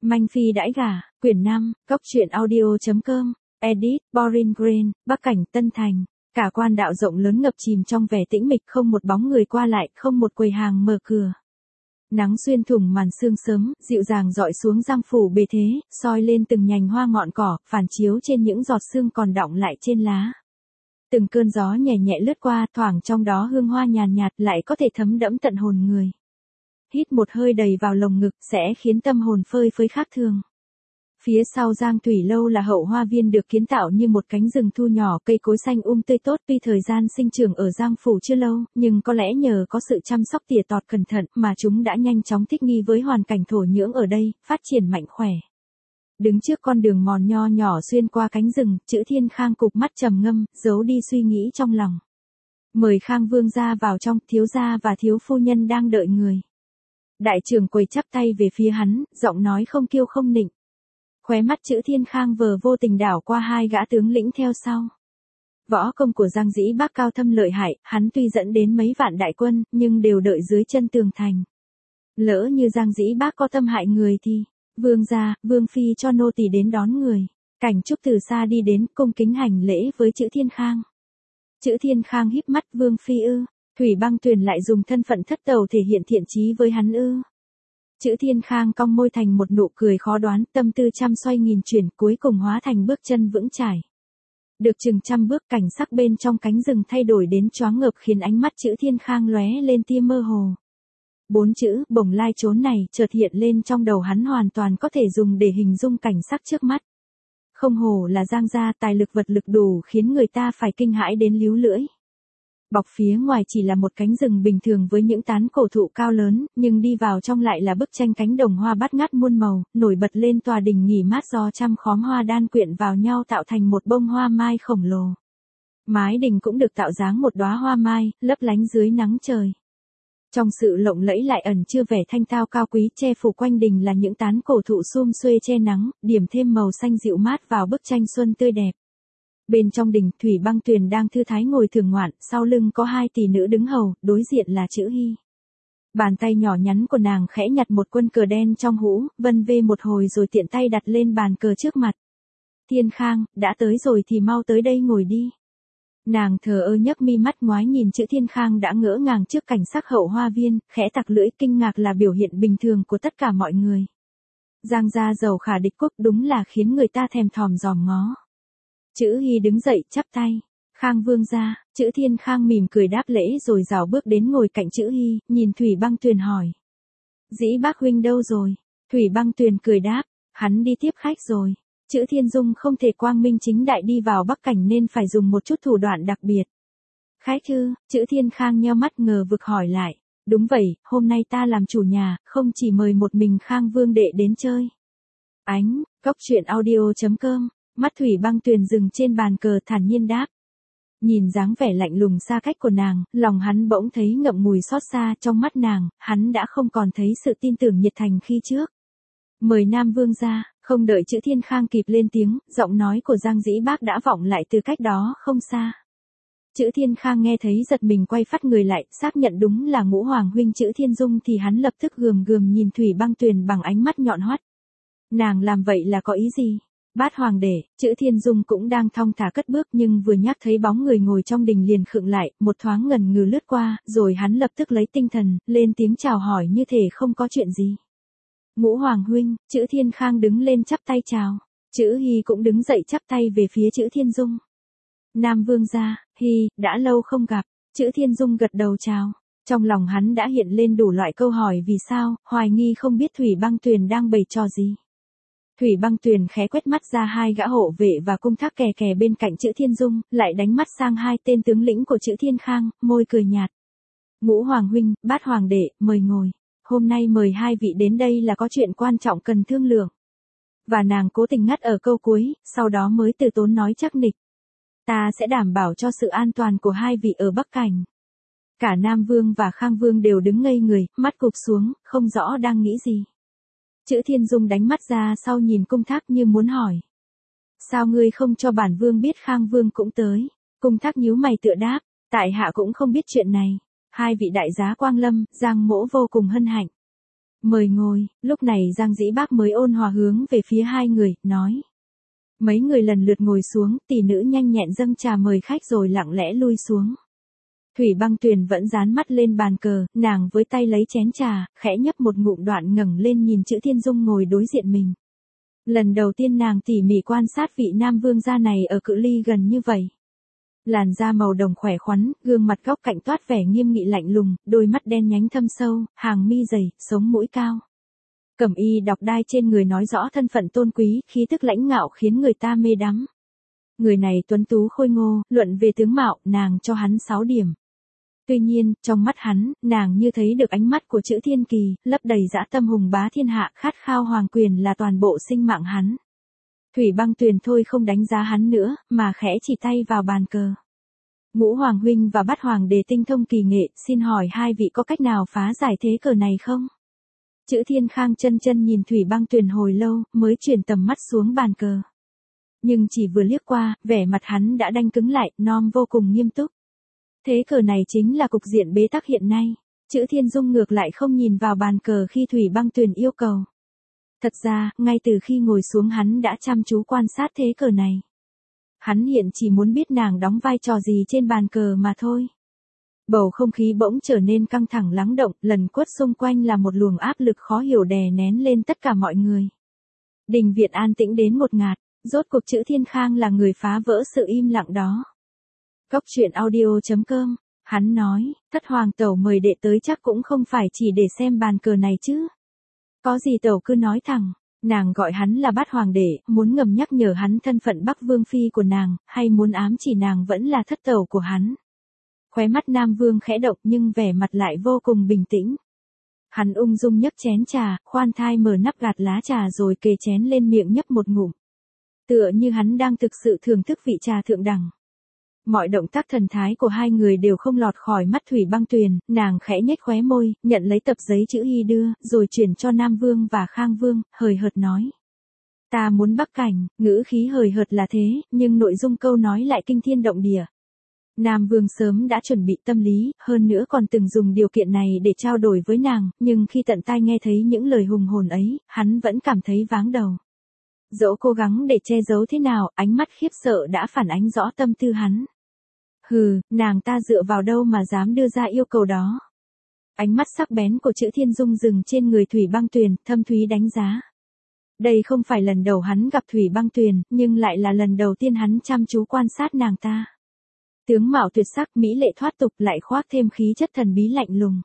Manh Phi đãi gả, quyển 5, Cốc truyện audio.com, edit, Boring Green, Bắc Cảnh, Tân Thành. Cả quan đạo rộng lớn ngập chìm trong vẻ tĩnh mịch, không một bóng người qua lại, không một quầy hàng mở cửa. Nắng xuyên thủng màn sương sớm, dịu dàng dọi xuống giang phủ bề thế, soi lên từng nhành hoa ngọn cỏ, phản chiếu trên những giọt sương còn đọng lại trên lá. Từng cơn gió nhẹ nhẹ lướt qua, thoảng trong đó hương hoa nhàn nhạt lại có thể thấm đẫm tận hồn người. Hít một hơi đầy vào lồng ngực sẽ khiến tâm hồn phơi phới khác thường. Phía sau Giang Thủy Lâu là hậu hoa viên được kiến tạo như một cánh rừng thu nhỏ, cây cối xanh tươi tốt. Tuy thời gian sinh trưởng ở Giang Phủ chưa lâu, nhưng có lẽ nhờ có sự chăm sóc tỉa tọt cẩn thận mà chúng đã nhanh chóng thích nghi với hoàn cảnh thổ nhưỡng ở đây, phát triển mạnh khỏe. Đứng trước con đường mòn nho nhỏ xuyên qua cánh rừng, Chữ Thiên Khang cụp mắt trầm ngâm, giấu đi suy nghĩ trong lòng. Mời Khang Vương gia vào trong, thiếu gia và thiếu phu nhân đang đợi người. Đại trưởng quầy chắp tay về phía hắn, giọng nói không kiêu không nịnh. Khóe mắt Chữ Thiên Khang vờ vô tình đảo qua hai gã tướng lĩnh theo sau. Võ công của Giang Dĩ Bác cao thâm lợi hại, hắn tuy dẫn đến mấy vạn đại quân, nhưng đều đợi dưới chân tường thành. Lỡ như Giang Dĩ Bác có tâm hại người thì, vương gia, vương phi cho nô tỳ đến đón người. Cảnh Trúc từ xa đi đến, cung kính hành lễ với Chữ Thiên Khang. Chữ Thiên Khang híp mắt, vương phi ư? Thủy Băng Tuyền lại dùng thân phận thất tầu thể hiện thiện chí với hắn ư? Chữ Thiên Khang cong môi thành một nụ cười khó đoán, tâm tư trăm xoay nghìn chuyển, cuối cùng hóa thành bước chân vững chãi. Được chừng trăm bước, cảnh sắc bên trong cánh rừng thay đổi đến choáng ngợp, khiến ánh mắt Chữ Thiên Khang lóe lên tia mơ hồ. 4 chữ bồng lai trốn này chợt hiện lên trong đầu hắn, hoàn toàn có thể dùng để hình dung cảnh sắc trước mắt. Không hổ là Giang gia, tài lực vật lực đủ khiến người ta phải kinh hãi đến líu lưỡi. Bọc phía ngoài chỉ là một cánh rừng bình thường với những tán cổ thụ cao lớn, nhưng đi vào trong lại là bức tranh cánh đồng hoa bát ngát muôn màu, nổi bật lên tòa đình nghỉ mát do trăm khóm hoa đan quyện vào nhau tạo thành một bông hoa mai khổng lồ. Mái đình cũng được tạo dáng một đóa hoa mai, lấp lánh dưới nắng trời. Trong sự lộng lẫy lại ẩn chứa vẻ thanh tao cao quý, che phủ quanh đình là những tán cổ thụ sum xuê che nắng, điểm thêm màu xanh dịu mát vào bức tranh xuân tươi đẹp. Bên trong đình, Thủy Băng Tuyền đang thư thái ngồi thưởng ngoạn, sau lưng có 2 tỷ nữ đứng hầu, đối diện là Chữ Hi. Bàn tay nhỏ nhắn của nàng khẽ nhặt một quân cờ đen trong hũ, vân vê một hồi rồi tiện tay đặt lên bàn cờ trước mặt. Thiên Khang, đã tới rồi thì mau tới đây ngồi đi. Nàng thờ ơ nhấc mi mắt ngoái nhìn Chữ Thiên Khang đã ngỡ ngàng trước cảnh sắc hậu hoa viên, khẽ tặc lưỡi, kinh ngạc là biểu hiện bình thường của tất cả mọi người. Giang gia giàu khả địch quốc, đúng là khiến người ta thèm thòm dòm ngó. Chữ Hi đứng dậy, chắp tay. Khang Vương gia. Chữ Thiên Khang mỉm cười đáp lễ rồi rảo bước đến ngồi cạnh Chữ Hi, nhìn Thủy Băng Tuyền hỏi. Dĩ Bác huynh đâu rồi? Thủy Băng Tuyền cười đáp, hắn đi tiếp khách rồi. Chữ Thiên Dung không thể quang minh chính đại đi vào Bắc Cảnh nên phải dùng một chút thủ đoạn đặc biệt. Khách ư? Chữ Thiên Khang nheo mắt ngờ vực hỏi lại. Đúng vậy, hôm nay ta làm chủ nhà, không chỉ mời một mình Khang Vương đệ đến chơi. Cốc truyện audio.com. Mắt Thủy Băng Tuyền dừng trên bàn cờ, thản nhiên đáp. Nhìn dáng vẻ lạnh lùng xa cách của nàng, lòng hắn bỗng thấy ngậm ngùi xót xa, trong mắt nàng, hắn đã không còn thấy sự tin tưởng nhiệt thành khi trước. Mời Nam Vương ra, không đợi Chữ Thiên Khang kịp lên tiếng, giọng nói của Giang Dĩ Bác đã vọng lại từ cách đó không xa. Chữ Thiên Khang nghe thấy giật mình quay phát người lại, xác nhận đúng là Ngũ Hoàng huynh Chữ Thiên Dung thì hắn lập tức gườm gườm nhìn Thủy Băng Tuyền bằng ánh mắt nhọn hoắt. Nàng làm vậy là có ý gì? Bát hoàng đệ, Chữ Thiên Dung cũng đang thong thả cất bước nhưng vừa nhắc thấy bóng người ngồi trong đình liền khựng lại, một thoáng ngần ngừ lướt qua, rồi hắn lập tức lấy tinh thần, lên tiếng chào hỏi như thể không có chuyện gì. Ngũ Hoàng huynh. Chữ Thiên Khang đứng lên chắp tay chào. Chữ Hi cũng đứng dậy chắp tay về phía Chữ Thiên Dung. Nam Vương gia, Hi, đã lâu không gặp. Chữ Thiên Dung gật đầu chào. Trong lòng hắn đã hiện lên đủ loại câu hỏi vì sao, hoài nghi không biết Thủy Băng Tuyền đang bày trò gì. Thủy Băng Tuyền khẽ quét mắt ra 2 gã hộ vệ và cung thác kè kè bên cạnh Chữ Thiên Dung, lại đánh mắt sang 2 tên tướng lĩnh của Chữ Thiên Khang, môi cười nhạt. Ngũ Hoàng huynh, Bát hoàng đệ, mời ngồi. Hôm nay mời 2 vị đến đây là có chuyện quan trọng cần thương lượng. Và nàng cố tình ngắt ở câu cuối, sau đó mới từ tốn nói chắc nịch. Ta sẽ đảm bảo cho sự an toàn của 2 vị ở Bắc Cảnh. Cả Nam Vương và Khang Vương đều đứng ngây người, mắt cụp xuống, không rõ đang nghĩ gì. Chữ Thiên Dung đánh mắt ra sau nhìn cung thác như muốn hỏi. Sao ngươi không cho bản vương biết Khang Vương cũng tới? Cung thác nhíu mày tựa đáp, tại hạ cũng không biết chuyện này. 2 vị đại giá quang lâm, Giang mỗ vô cùng hân hạnh. Mời ngồi, lúc này Giang Dĩ Bác mới ôn hòa hướng về phía hai người, nói. Mấy người lần lượt ngồi xuống, tỷ nữ nhanh nhẹn dâng trà mời khách rồi lặng lẽ lui xuống. Thủy Băng Tuyền vẫn dán mắt lên bàn cờ, nàng với tay lấy chén trà, khẽ nhấp một ngụm đoạn ngẩng lên nhìn Chữ Thiên Dung ngồi đối diện mình. Lần đầu tiên nàng tỉ mỉ quan sát vị nam vương gia này ở cự ly gần như vậy. Làn da màu đồng khỏe khoắn, gương mặt góc cạnh toát vẻ nghiêm nghị lạnh lùng, đôi mắt đen nhánh thâm sâu, hàng mi dày, sống mũi cao. Cẩm y đọc đai trên người nói rõ thân phận tôn quý, khí tức lãnh ngạo khiến người ta mê đắm. Người này tuấn tú khôi ngô, luận về tướng mạo, nàng cho hắn 6 điểm. Tuy nhiên, trong mắt hắn, nàng như thấy được ánh mắt của Chữ Thiên Kỳ, lấp đầy dã tâm hùng bá thiên hạ, khát khao hoàng quyền là toàn bộ sinh mạng hắn. Thủy Băng Tuyền thôi không đánh giá hắn nữa, mà khẽ chỉ tay vào bàn cờ. Ngũ Hoàng huynh và Bát Hoàng đề tinh thông kỳ nghệ, xin hỏi hai vị có cách nào phá giải thế cờ này không? Chữ Thiên Khang chân chân nhìn Thủy Băng Tuyền hồi lâu, mới chuyển tầm mắt xuống bàn cờ. Nhưng chỉ vừa liếc qua, vẻ mặt hắn đã đanh cứng lại, non vô cùng nghiêm túc. Thế cờ này chính là cục diện bế tắc hiện nay. Chữ Thiên Dung ngược lại không nhìn vào bàn cờ khi Thủy Băng Tuyền yêu cầu. Thật ra, ngay từ khi ngồi xuống hắn đã chăm chú quan sát thế cờ này. Hắn hiện chỉ muốn biết nàng đóng vai trò gì trên bàn cờ mà thôi. Bầu không khí bỗng trở nên căng thẳng lắng động, lần quất xung quanh là một luồng áp lực khó hiểu đè nén lên tất cả mọi người. Đình viện an tĩnh đến ngột ngạt, rốt cuộc Chữ Thiên Khang là người phá vỡ sự im lặng đó. Cốc truyện audio.com, hắn nói, Thất Hoàng tẩu mời đệ tới chắc cũng không phải chỉ để xem bàn cờ này chứ. Có gì tẩu cứ nói thẳng, nàng gọi hắn là Bát Hoàng đệ, muốn ngầm nhắc nhở hắn thân phận Bắc Vương Phi của nàng, hay muốn ám chỉ nàng vẫn là thất tẩu của hắn. Khóe mắt Nam Vương khẽ động nhưng vẻ mặt lại vô cùng bình tĩnh. Hắn ung dung nhấc chén trà, khoan thai mở nắp gạt lá trà rồi kề chén lên miệng nhấp một ngụm. Tựa như hắn đang thực sự thưởng thức vị trà thượng đẳng. Mọi động tác thần thái của hai người đều không lọt khỏi mắt Thủy Băng Tuyền, nàng khẽ nhếch khóe môi, nhận lấy tập giấy chữ y đưa, rồi chuyển cho Nam Vương và Khang Vương, hời hợt nói. Ta muốn Bắc Cảnh, ngữ khí hời hợt là thế, nhưng nội dung câu nói lại kinh thiên động địa. Nam Vương sớm đã chuẩn bị tâm lý, hơn nữa còn từng dùng điều kiện này để trao đổi với nàng, nhưng khi tận tai nghe thấy những lời hùng hồn ấy, hắn vẫn cảm thấy váng đầu. Dẫu cố gắng để che giấu thế nào, ánh mắt khiếp sợ đã phản ánh rõ tâm tư hắn. Hừ, nàng ta dựa vào đâu mà dám đưa ra yêu cầu đó. Ánh mắt sắc bén của Chữ Thiên Dung dừng trên người Thủy Băng Tuyền, thâm thúy đánh giá. Đây không phải lần đầu hắn gặp Thủy Băng Tuyền, nhưng lại là lần đầu tiên hắn chăm chú quan sát nàng ta. Tướng mạo tuyệt sắc, mỹ lệ thoát tục lại khoác thêm khí chất thần bí lạnh lùng.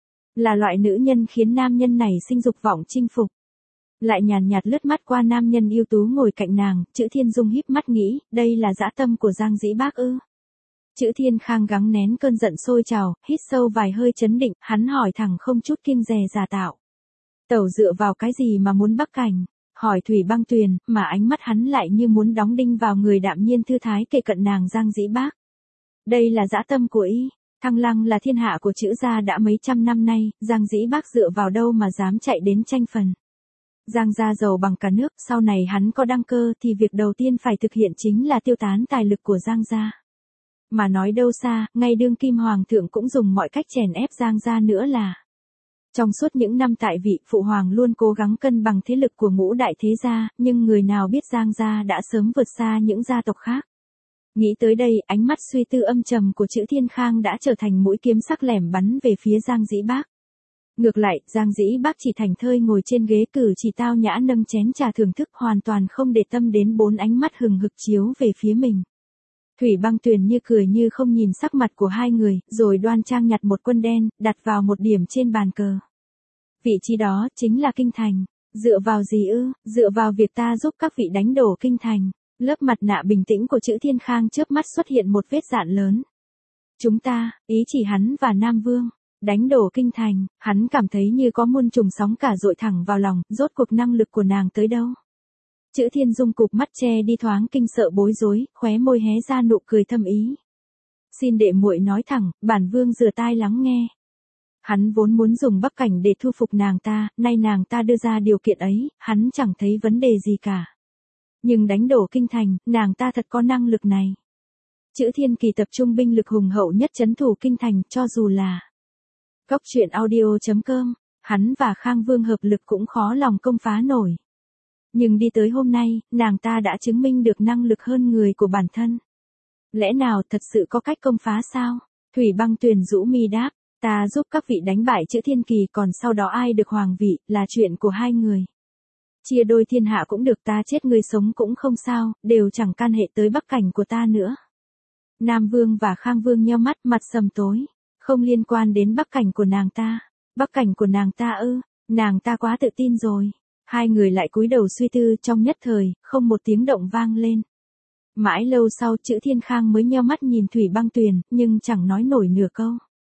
Là loại nữ nhân khiến nam nhân này sinh dục vọng chinh phục. Lại nhàn nhạt lướt mắt qua nam nhân ưu tú ngồi cạnh nàng, Chữ Thiên Dung híp mắt nghĩ, đây là dã tâm của Giang Dĩ Bác ư. Chữ Thiên Khang gắng nén cơn giận sôi trào, hít sâu vài hơi chấn định, hắn hỏi thẳng không chút kiêng dè giả tạo. Tẩu dựa vào cái gì mà muốn Bắc Cảnh? Hỏi Thủy Băng Tuyền, mà ánh mắt hắn lại như muốn đóng đinh vào người đạm nhiên thư thái kề cận nàng Giang Dĩ Bác. Đây là dã tâm của y, Thăng Lăng là thiên hạ của Chữ gia đã mấy trăm năm nay, Giang Dĩ Bác dựa vào đâu mà dám chạy đến tranh phần. Giang gia giàu bằng cả nước, sau này hắn có đăng cơ thì việc đầu tiên phải thực hiện chính là tiêu tán tài lực của Giang gia. Mà nói đâu xa, ngay đương kim hoàng thượng cũng dùng mọi cách chèn ép Giang gia nữa là. Trong suốt những năm tại vị, phụ hoàng luôn cố gắng cân bằng thế lực của ngũ đại thế gia, nhưng người nào biết Giang gia đã sớm vượt xa những gia tộc khác. Nghĩ tới đây, ánh mắt suy tư âm trầm của Chữ Thiên Khang đã trở thành mũi kiếm sắc lẻm bắn về phía Giang Dĩ Bác. Ngược lại, Giang Dĩ Bác chỉ thành thơi ngồi trên ghế cử chỉ tao nhã nâng chén trà thưởng thức, hoàn toàn không để tâm đến 4 ánh mắt hừng hực chiếu về phía mình. Thủy Băng Tuyền như cười như không nhìn sắc mặt của hai người, rồi đoan trang nhặt một quân đen, đặt vào một điểm trên bàn cờ. Vị trí đó chính là kinh thành. Dựa vào gì ư? Dựa vào việc ta giúp các vị đánh đổ kinh thành. Lớp mặt nạ bình tĩnh của Chữ Thiên Khang chớp mắt xuất hiện một vết dạn lớn. Chúng ta, ý chỉ hắn và Nam Vương, đánh đổ kinh thành, hắn cảm thấy như có muôn trùng sóng cả dội thẳng vào lòng, rốt cuộc năng lực của nàng tới đâu. Chữ Thiên Dung cụp mắt che đi thoáng kinh sợ bối rối, khóe môi hé ra nụ cười thâm ý. Xin đệ muội nói thẳng, bản vương rửa tai lắng nghe. Hắn vốn muốn dùng Bắc Cảnh để thu phục nàng ta, nay nàng ta đưa ra điều kiện ấy, hắn chẳng thấy vấn đề gì cả. Nhưng đánh đổ kinh thành, nàng ta thật có năng lực này. Chữ Thiên Kỳ tập trung binh lực hùng hậu nhất trấn thủ kinh thành, cho dù là. Cốc truyện audio.com Hắn và Khang Vương hợp lực cũng khó lòng công phá nổi. Nhưng đi tới hôm nay, nàng ta đã chứng minh được năng lực hơn người của bản thân. Lẽ nào thật sự có cách công phá sao? Thủy Băng Tuyền rũ mi đáp, ta giúp các vị đánh bại Chữ Thiên Kỳ, còn sau đó ai được hoàng vị, là chuyện của hai người. Chia đôi thiên hạ cũng được, ta chết người sống cũng không sao, đều chẳng can hệ tới bắc cảnh của ta nữa. Nam Vương và Khang Vương nheo mắt, mặt sầm tối, không liên quan đến bắc cảnh của nàng ta. Bắc cảnh của nàng ta ư? Nàng ta quá tự tin rồi. Hai người lại cúi đầu suy tư, trong nhất thời, không một tiếng động vang lên. Mãi lâu sau Chữ Thiên Khang mới nheo mắt nhìn Thủy Băng Tuyền, nhưng chẳng nói nổi nửa câu.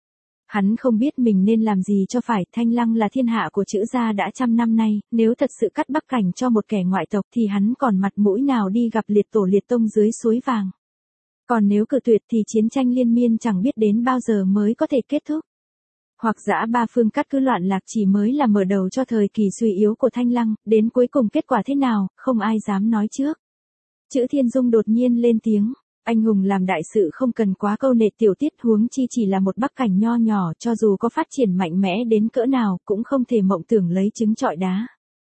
Hắn không biết mình nên làm gì cho phải, Thanh Lăng là thiên hạ của Chữ gia đã 100 năm nay, nếu thật sự cắt bắc cảnh cho một kẻ ngoại tộc thì hắn còn mặt mũi nào đi gặp liệt tổ liệt tông dưới suối vàng. Còn nếu cự tuyệt thì chiến tranh liên miên chẳng biết đến bao giờ mới có thể kết thúc. Hoặc dã ba phương cắt cứ loạn lạc chỉ mới là mở đầu cho thời kỳ suy yếu của Thanh Lăng, đến cuối cùng kết quả thế nào, không ai dám nói trước. Chữ Thiên Dung đột nhiên lên tiếng, anh hùng làm đại sự không cần quá câu nệ tiểu tiết, huống chi chỉ là một bắc cảnh nho nhỏ, cho dù có phát triển mạnh mẽ đến cỡ nào, cũng không thể mộng tưởng lấy trứng trọi đá.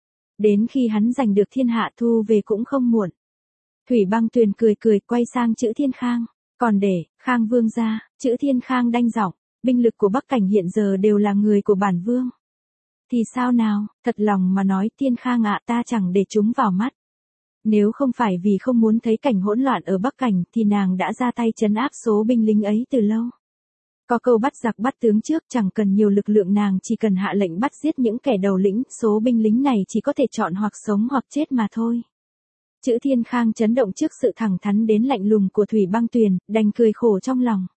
Đến khi hắn giành được thiên hạ thu về cũng không muộn. Thủy Băng Tuyền cười cười quay sang Chữ Thiên Khang, còn để Khang Vương ra. Chữ Thiên Khang đanh giọng, binh lực của bắc cảnh hiện giờ đều là người của bản vương. Thì sao nào, thật lòng mà nói Thiên Khang ạ, ta chẳng để chúng vào mắt. Nếu không phải vì không muốn thấy cảnh hỗn loạn ở Bắc Cảnh thì nàng đã ra tay trấn áp số binh lính ấy từ lâu. Có câu bắt giặc bắt tướng trước, chẳng cần nhiều lực lượng, nàng chỉ cần hạ lệnh bắt giết những kẻ đầu lĩnh, số binh lính này chỉ có thể chọn hoặc sống hoặc chết mà thôi. Chữ Thiên Khang chấn động trước sự thẳng thắn đến lạnh lùng của Thủy Băng Tuyền, đành cười khổ trong lòng.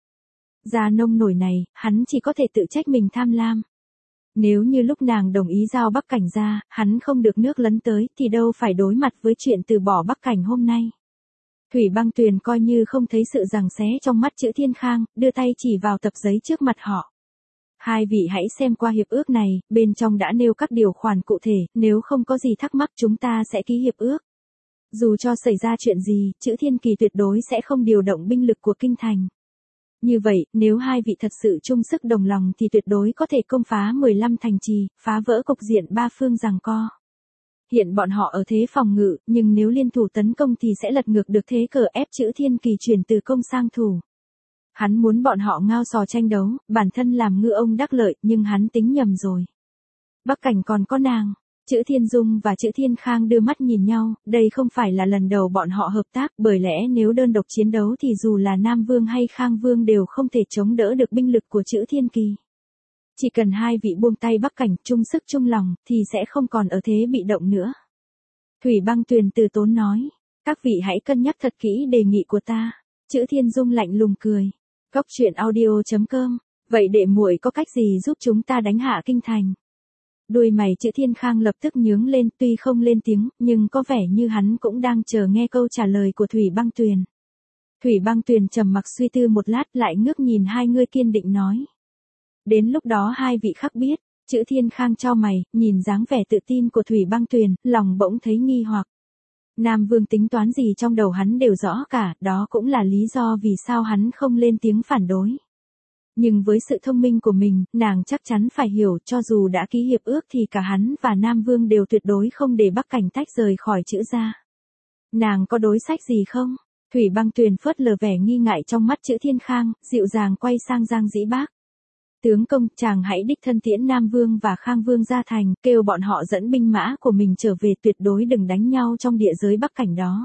Ra nông nổi này, hắn chỉ có thể tự trách mình tham lam. Nếu như lúc nàng đồng ý giao Bắc Cảnh ra, hắn không được nước lấn tới thì đâu phải đối mặt với chuyện từ bỏ Bắc Cảnh hôm nay. Thủy Băng Tuyền coi như không thấy sự giằng xé trong mắt Chữ Thiên Khang, đưa tay chỉ vào tập giấy trước mặt họ. Hai vị hãy xem qua hiệp ước này, bên trong đã nêu các điều khoản cụ thể, nếu không có gì thắc mắc chúng ta sẽ ký hiệp ước. Dù cho xảy ra chuyện gì, Chữ Thiên Kỳ tuyệt đối sẽ không điều động binh lực của kinh thành. Như vậy, nếu hai vị thật sự chung sức đồng lòng thì tuyệt đối có thể công phá 15 thành trì, phá vỡ cục diện ba phương giằng co. Hiện bọn họ ở thế phòng ngự, nhưng nếu liên thủ tấn công thì sẽ lật ngược được thế cờ ép Chữ Thiên Kỳ chuyển từ công sang thủ. Hắn muốn bọn họ ngao sò tranh đấu, bản thân làm ngư ông đắc lợi, nhưng hắn tính nhầm rồi. Bắc Cảnh còn có nàng. Chữ Thiên Dung và Chữ Thiên Khang đưa mắt nhìn nhau, đây không phải là lần đầu bọn họ hợp tác, bởi lẽ nếu đơn độc chiến đấu thì dù là Nam Vương hay Khang Vương đều không thể chống đỡ được binh lực của Chữ Thiên Kỳ. Chỉ cần hai vị buông tay Bắc Cảnh, chung sức chung lòng, thì sẽ không còn ở thế bị động nữa. Thủy Băng Tuyền từ tốn nói, các vị hãy cân nhắc thật kỹ đề nghị của ta. Chữ Thiên Dung lạnh lùng cười. Cốc truyện audio.com, vậy đệ muội có cách gì giúp chúng ta đánh hạ kinh thành? Đuôi mày Chữ Thiên Khang lập tức nhướng lên, tuy không lên tiếng, nhưng có vẻ như hắn cũng đang chờ nghe câu trả lời của Thủy Băng Tuyền. Thủy Băng Tuyền trầm mặc suy tư một lát, lại ngước nhìn hai người kiên định nói. Đến lúc đó hai vị khắc biết. Chữ Thiên Khang chau mày, nhìn dáng vẻ tự tin của Thủy Băng Tuyền, lòng bỗng thấy nghi hoặc. Nam Vương tính toán gì trong đầu hắn đều rõ cả, đó cũng là lý do vì sao hắn không lên tiếng phản đối. Nhưng với sự thông minh của mình, nàng chắc chắn phải hiểu, cho dù đã ký hiệp ước thì cả hắn và Nam Vương đều tuyệt đối không để Bắc Cảnh tách rời khỏi Chữ gia. Nàng có đối sách gì không? Thủy Băng Tuyền phớt lờ vẻ nghi ngại trong mắt Chữ Thiên Khang, dịu dàng quay sang Giang Dĩ Bác. Tướng công, chàng hãy đích thân tiễn Nam Vương và Khang Vương ra thành, kêu bọn họ dẫn binh mã của mình trở về, tuyệt đối đừng đánh nhau trong địa giới Bắc Cảnh đó.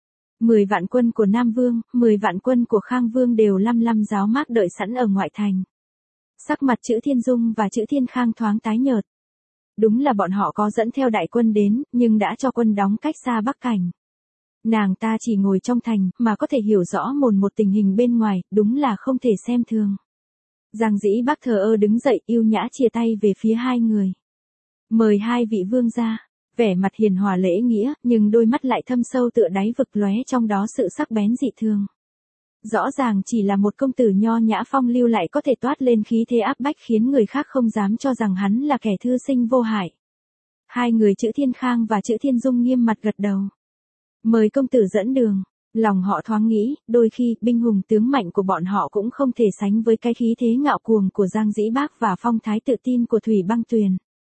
10 vạn quân của Nam Vương, 10 vạn quân của Khang Vương đều lăm giáo mác đợi sẵn ở ngoại thành. Sắc mặt Chữ Thiên Dung và Chữ Thiên Khang thoáng tái nhợt. Đúng là bọn họ có dẫn theo đại quân đến, nhưng đã cho quân đóng cách xa Bắc Cảnh. Nàng ta chỉ ngồi trong thành, mà có thể hiểu rõ mồn một tình hình bên ngoài, đúng là không thể xem thường. Giang Dĩ Bác thờ ơ đứng dậy, yêu nhã chia tay về phía hai người. Mời hai vị vương ra. Vẻ mặt hiền hòa lễ nghĩa, nhưng đôi mắt lại thâm sâu tựa đáy vực, lóe trong đó sự sắc bén dị thường. Rõ ràng chỉ là một công tử nho nhã phong lưu lại có thể toát lên khí thế áp bách khiến người khác không dám cho rằng hắn là kẻ thư sinh vô hại. Hai người Chữ Thiên Khang và Chữ Thiên Dung nghiêm mặt gật đầu. Mời công tử dẫn đường. Lòng họ thoáng nghĩ, đôi khi binh hùng tướng mạnh của bọn họ cũng không thể sánh với cái khí thế ngạo cuồng của Giang Dĩ Bác và phong thái tự tin của Thủy Băng Tuyền.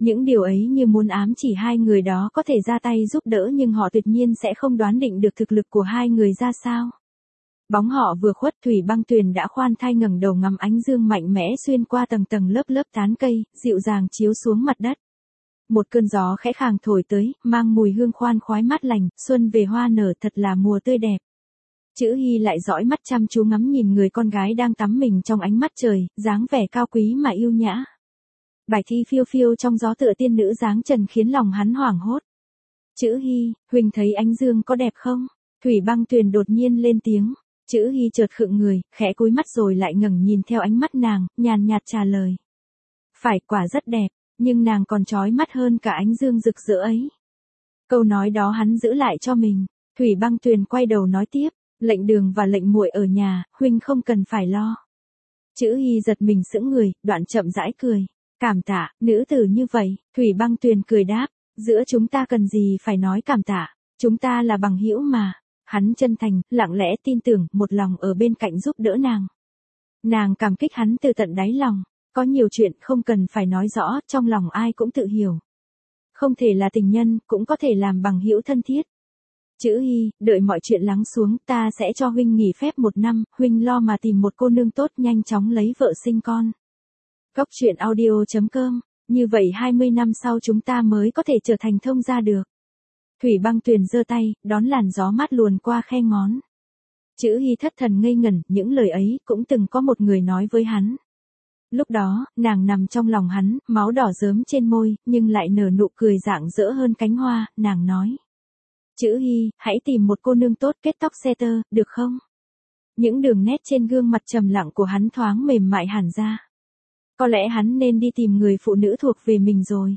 Những điều ấy như muốn ám chỉ hai người đó có thể ra tay giúp đỡ nhưng họ tuyệt nhiên sẽ không đoán định được thực lực của hai người ra sao. Bóng họ vừa khuất Thủy Băng Tuyền đã khoan thai ngẩng đầu ngắm ánh dương mạnh mẽ xuyên qua tầng tầng lớp lớp tán cây, dịu dàng chiếu xuống mặt đất. Một cơn gió khẽ khàng thổi tới, mang mùi hương khoan khoái mát lành, xuân về hoa nở thật là mùa tươi đẹp. Chữ Hy lại dõi mắt chăm chú ngắm nhìn người con gái đang tắm mình trong ánh mắt trời, dáng vẻ cao quý mà yêu nhã. Bài thi phiêu phiêu trong gió tựa tiên nữ dáng trần khiến lòng hắn hoảng hốt. Chữ Hy, Huỳnh thấy ánh dương có đẹp không? Thủy Băng Tuyền đột nhiên lên tiếng. Chữ Hy chợt khựng người, khẽ cúi mắt rồi lại ngẩng nhìn theo ánh mắt nàng, nhàn nhạt trả lời. Phải, quả rất đẹp, nhưng nàng còn chói mắt hơn cả ánh dương rực rỡ ấy. Câu nói đó hắn giữ lại cho mình. Thủy Băng Tuyền quay đầu nói tiếp, lệnh đường và lệnh muội ở nhà, huynh không cần phải lo. Chữ Hy giật mình sững người, đoạn chậm rãi cười. Cảm tạ, nữ tử như vậy, Thủy Băng Tuyền cười đáp, giữa chúng ta cần gì phải nói cảm tạ, chúng ta là bằng hữu mà. Hắn chân thành, lặng lẽ tin tưởng, một lòng ở bên cạnh giúp đỡ nàng. Nàng cảm kích hắn từ tận đáy lòng, có nhiều chuyện không cần phải nói rõ, trong lòng ai cũng tự hiểu. Không thể là tình nhân, cũng có thể làm bằng hữu thân thiết. Chữ Hy, đợi mọi chuyện lắng xuống, ta sẽ cho huynh nghỉ phép 1 năm, huynh lo mà tìm một cô nương tốt nhanh chóng lấy vợ sinh con. Góc truyện audio.com, như vậy 20 năm sau chúng ta mới có thể trở thành thông gia được. Thủy Băng Tuyền giơ tay, đón làn gió mát luồn qua khe ngón. Chữ Hy thất thần ngây ngẩn, những lời ấy cũng từng có một người nói với hắn. Lúc đó, nàng nằm trong lòng hắn, máu đỏ rớm trên môi, nhưng lại nở nụ cười rạng rỡ hơn cánh hoa, nàng nói. Chữ Hy, hãy tìm một cô nương tốt kết tóc xe tơ, được không? Những đường nét trên gương mặt trầm lặng của hắn thoáng mềm mại hẳn ra. Có lẽ hắn nên đi tìm người phụ nữ thuộc về mình rồi.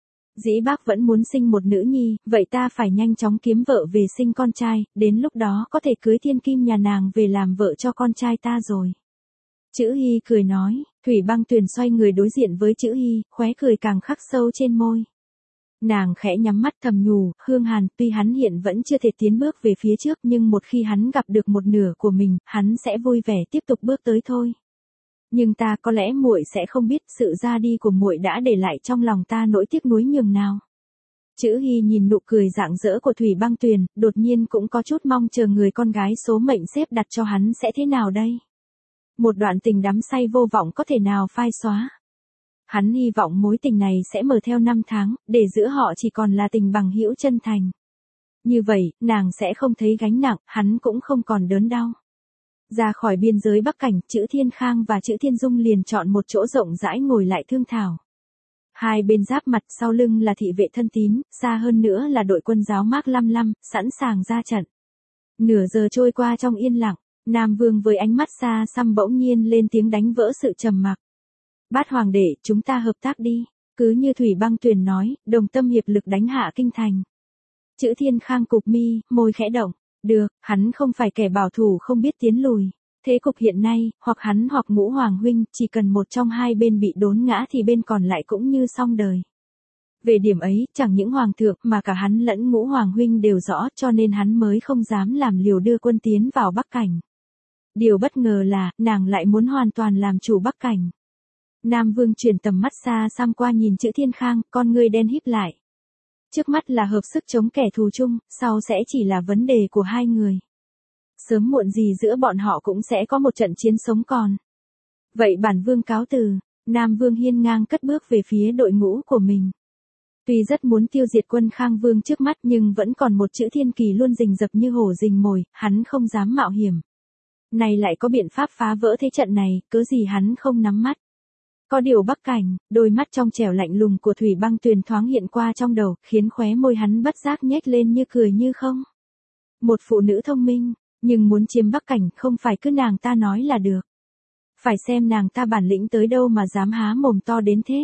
Dĩ bác vẫn muốn sinh một nữ nhi, vậy ta phải nhanh chóng kiếm vợ về sinh con trai, đến lúc đó có thể cưới thiên kim nhà nàng về làm vợ cho con trai ta rồi. Chữ Hy cười nói, Thủy Băng Tuyền xoay người đối diện với Chữ Hy, khóe cười càng khắc sâu trên môi. Nàng khẽ nhắm mắt thầm nhủ, Hương Hàn, tuy hắn hiện vẫn chưa thể tiến bước về phía trước nhưng một khi hắn gặp được một nửa của mình, hắn sẽ vui vẻ tiếp tục bước tới thôi. Nhưng ta có lẽ muội sẽ không biết sự ra đi của muội đã để lại trong lòng ta nỗi tiếc nuối nhường nào. Chữ Hy nhìn nụ cười rạng rỡ của Thủy Băng Tuyền, đột nhiên cũng có chút mong chờ người con gái số mệnh xếp đặt cho hắn sẽ thế nào đây. Một đoạn tình đắm say vô vọng có thể nào phai xóa. Hắn hy vọng mối tình này sẽ mở theo 5 tháng, để giữa họ chỉ còn là tình bằng hữu chân thành. Như vậy, nàng sẽ không thấy gánh nặng, hắn cũng không còn đớn đau. Ra khỏi biên giới Bắc Cảnh, Chữ Thiên Khang và Chữ Thiên Dung liền chọn một chỗ rộng rãi ngồi lại thương thảo. Hai bên giáp mặt, sau lưng là thị vệ thân tín, xa hơn nữa là đội quân giáo Mác Lăm Lăm, sẵn sàng ra trận. Nửa giờ trôi qua trong yên lặng, Nam Vương với ánh mắt xa xăm bỗng nhiên lên tiếng đánh vỡ sự trầm mặc. Bát Hoàng đệ, chúng ta hợp tác đi. Cứ như Thủy Băng Tuyền nói, đồng tâm hiệp lực đánh hạ kinh thành. Chữ Thiên Khang cụp mi, môi khẽ động. Được, hắn không phải kẻ bảo thủ không biết tiến lùi. Thế cục hiện nay, hoặc hắn hoặc Ngũ Hoàng huynh, chỉ cần một trong hai bên bị đốn ngã thì bên còn lại cũng như xong đời. Về điểm ấy, chẳng những Hoàng thượng mà cả hắn lẫn Ngũ Hoàng huynh đều rõ, cho nên hắn mới không dám làm liều đưa quân tiến vào Bắc Cảnh. Điều bất ngờ là, nàng lại muốn hoàn toàn làm chủ Bắc Cảnh. Nam Vương chuyển tầm mắt xa xăm qua nhìn Chữ Thiên Khang, con ngươi đen híp lại. Trước mắt là hợp sức chống kẻ thù chung, sau sẽ chỉ là vấn đề của hai người. Sớm muộn gì giữa bọn họ cũng sẽ có một trận chiến sống còn. Vậy bản vương cáo từ, Nam Vương hiên ngang cất bước về phía đội ngũ của mình. Tuy rất muốn tiêu diệt quân Khang Vương trước mắt nhưng vẫn còn một Chữ Thiên Kỳ luôn rình rập như hổ rình mồi, hắn không dám mạo hiểm. Này lại có biện pháp phá vỡ thế trận này, cớ gì hắn không nắm mắt. Có điều Bắc Cảnh, đôi mắt trong trẻo lạnh lùng của Thủy Băng Tuyền thoáng hiện qua trong đầu, khiến khóe môi hắn bất giác nhếch lên như cười như không. Một phụ nữ thông minh, nhưng muốn chiếm Bắc Cảnh không phải cứ nàng ta nói là được. Phải xem nàng ta bản lĩnh tới đâu mà dám há mồm to đến thế.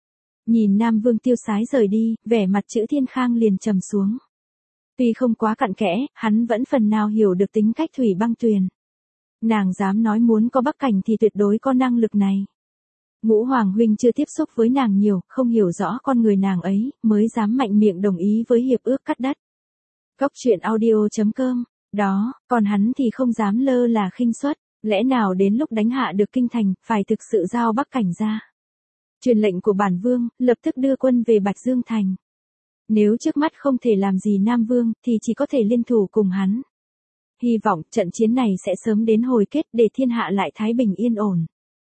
Nhìn Nam Vương tiêu sái rời đi, vẻ mặt Chữ Thiên Khang liền trầm xuống. Tuy không quá cặn kẽ, hắn vẫn phần nào hiểu được tính cách Thủy Băng Tuyền. Nàng dám nói muốn có Bắc Cảnh thì tuyệt đối có năng lực này. Ngũ Hoàng huynh chưa tiếp xúc với nàng nhiều, không hiểu rõ con người nàng ấy, mới dám mạnh miệng đồng ý với hiệp ước cắt đất. Góc truyện audio.com, đó, còn hắn thì không dám lơ là khinh suất, lẽ nào đến lúc đánh hạ được kinh thành, phải thực sự giao Bắc Cảnh ra. Truyền lệnh của bản vương, lập tức đưa quân về Bạch Dương Thành. Nếu trước mắt không thể làm gì Nam Vương, thì chỉ có thể liên thủ cùng hắn. Hy vọng trận chiến này sẽ sớm đến hồi kết để thiên hạ lại thái bình yên ổn.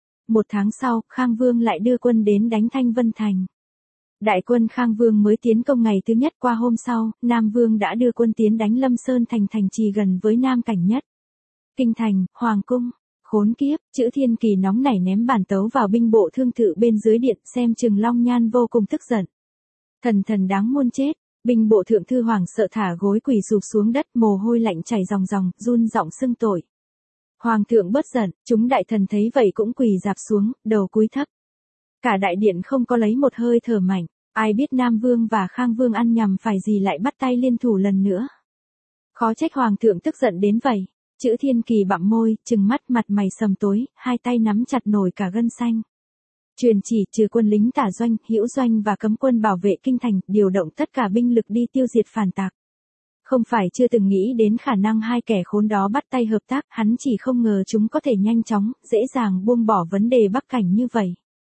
1 tháng sau, Khang Vương lại đưa quân đến đánh Thanh Vân Thành. Đại quân Khang Vương mới tiến công ngày thứ nhất, qua hôm sau, Nam Vương đã đưa quân tiến đánh Lâm Sơn Thành, thành trì gần với Nam Cảnh nhất. Kinh thành, Hoàng cung. Khốn kiếp, Chữ Thiên Kỳ nóng nảy ném bản tấu vào binh bộ thương thự bên dưới điện, xem chừng Long Nhan vô cùng tức giận. Thần thần đáng muôn chết. Binh bộ thượng thư hoảng sợ thả gối quỳ sụp xuống đất, mồ hôi lạnh chảy ròng ròng, run giọng xưng tội. Hoàng thượng bớt giận, chúng đại thần thấy vậy cũng quỳ rạp xuống, đầu cúi thấp. Cả đại điện không có lấy một hơi thở mạnh, ai biết Nam Vương và Khang Vương ăn nhầm phải gì lại bắt tay liên thủ lần nữa. Khó trách Hoàng thượng tức giận đến vậy. Chữ Thiên Kỳ bặm môi, trừng mắt, mặt mày sầm tối, hai tay nắm chặt nổi cả gân xanh. Truyền chỉ trừ quân lính Tả Doanh, Hữu Doanh và cấm quân bảo vệ kinh thành, điều động tất cả binh lực đi tiêu diệt phản tặc. Không phải chưa từng nghĩ đến khả năng hai kẻ khốn đó bắt tay hợp tác, hắn chỉ không ngờ chúng có thể nhanh chóng, dễ dàng buông bỏ vấn đề Bắc Cảnh như vậy.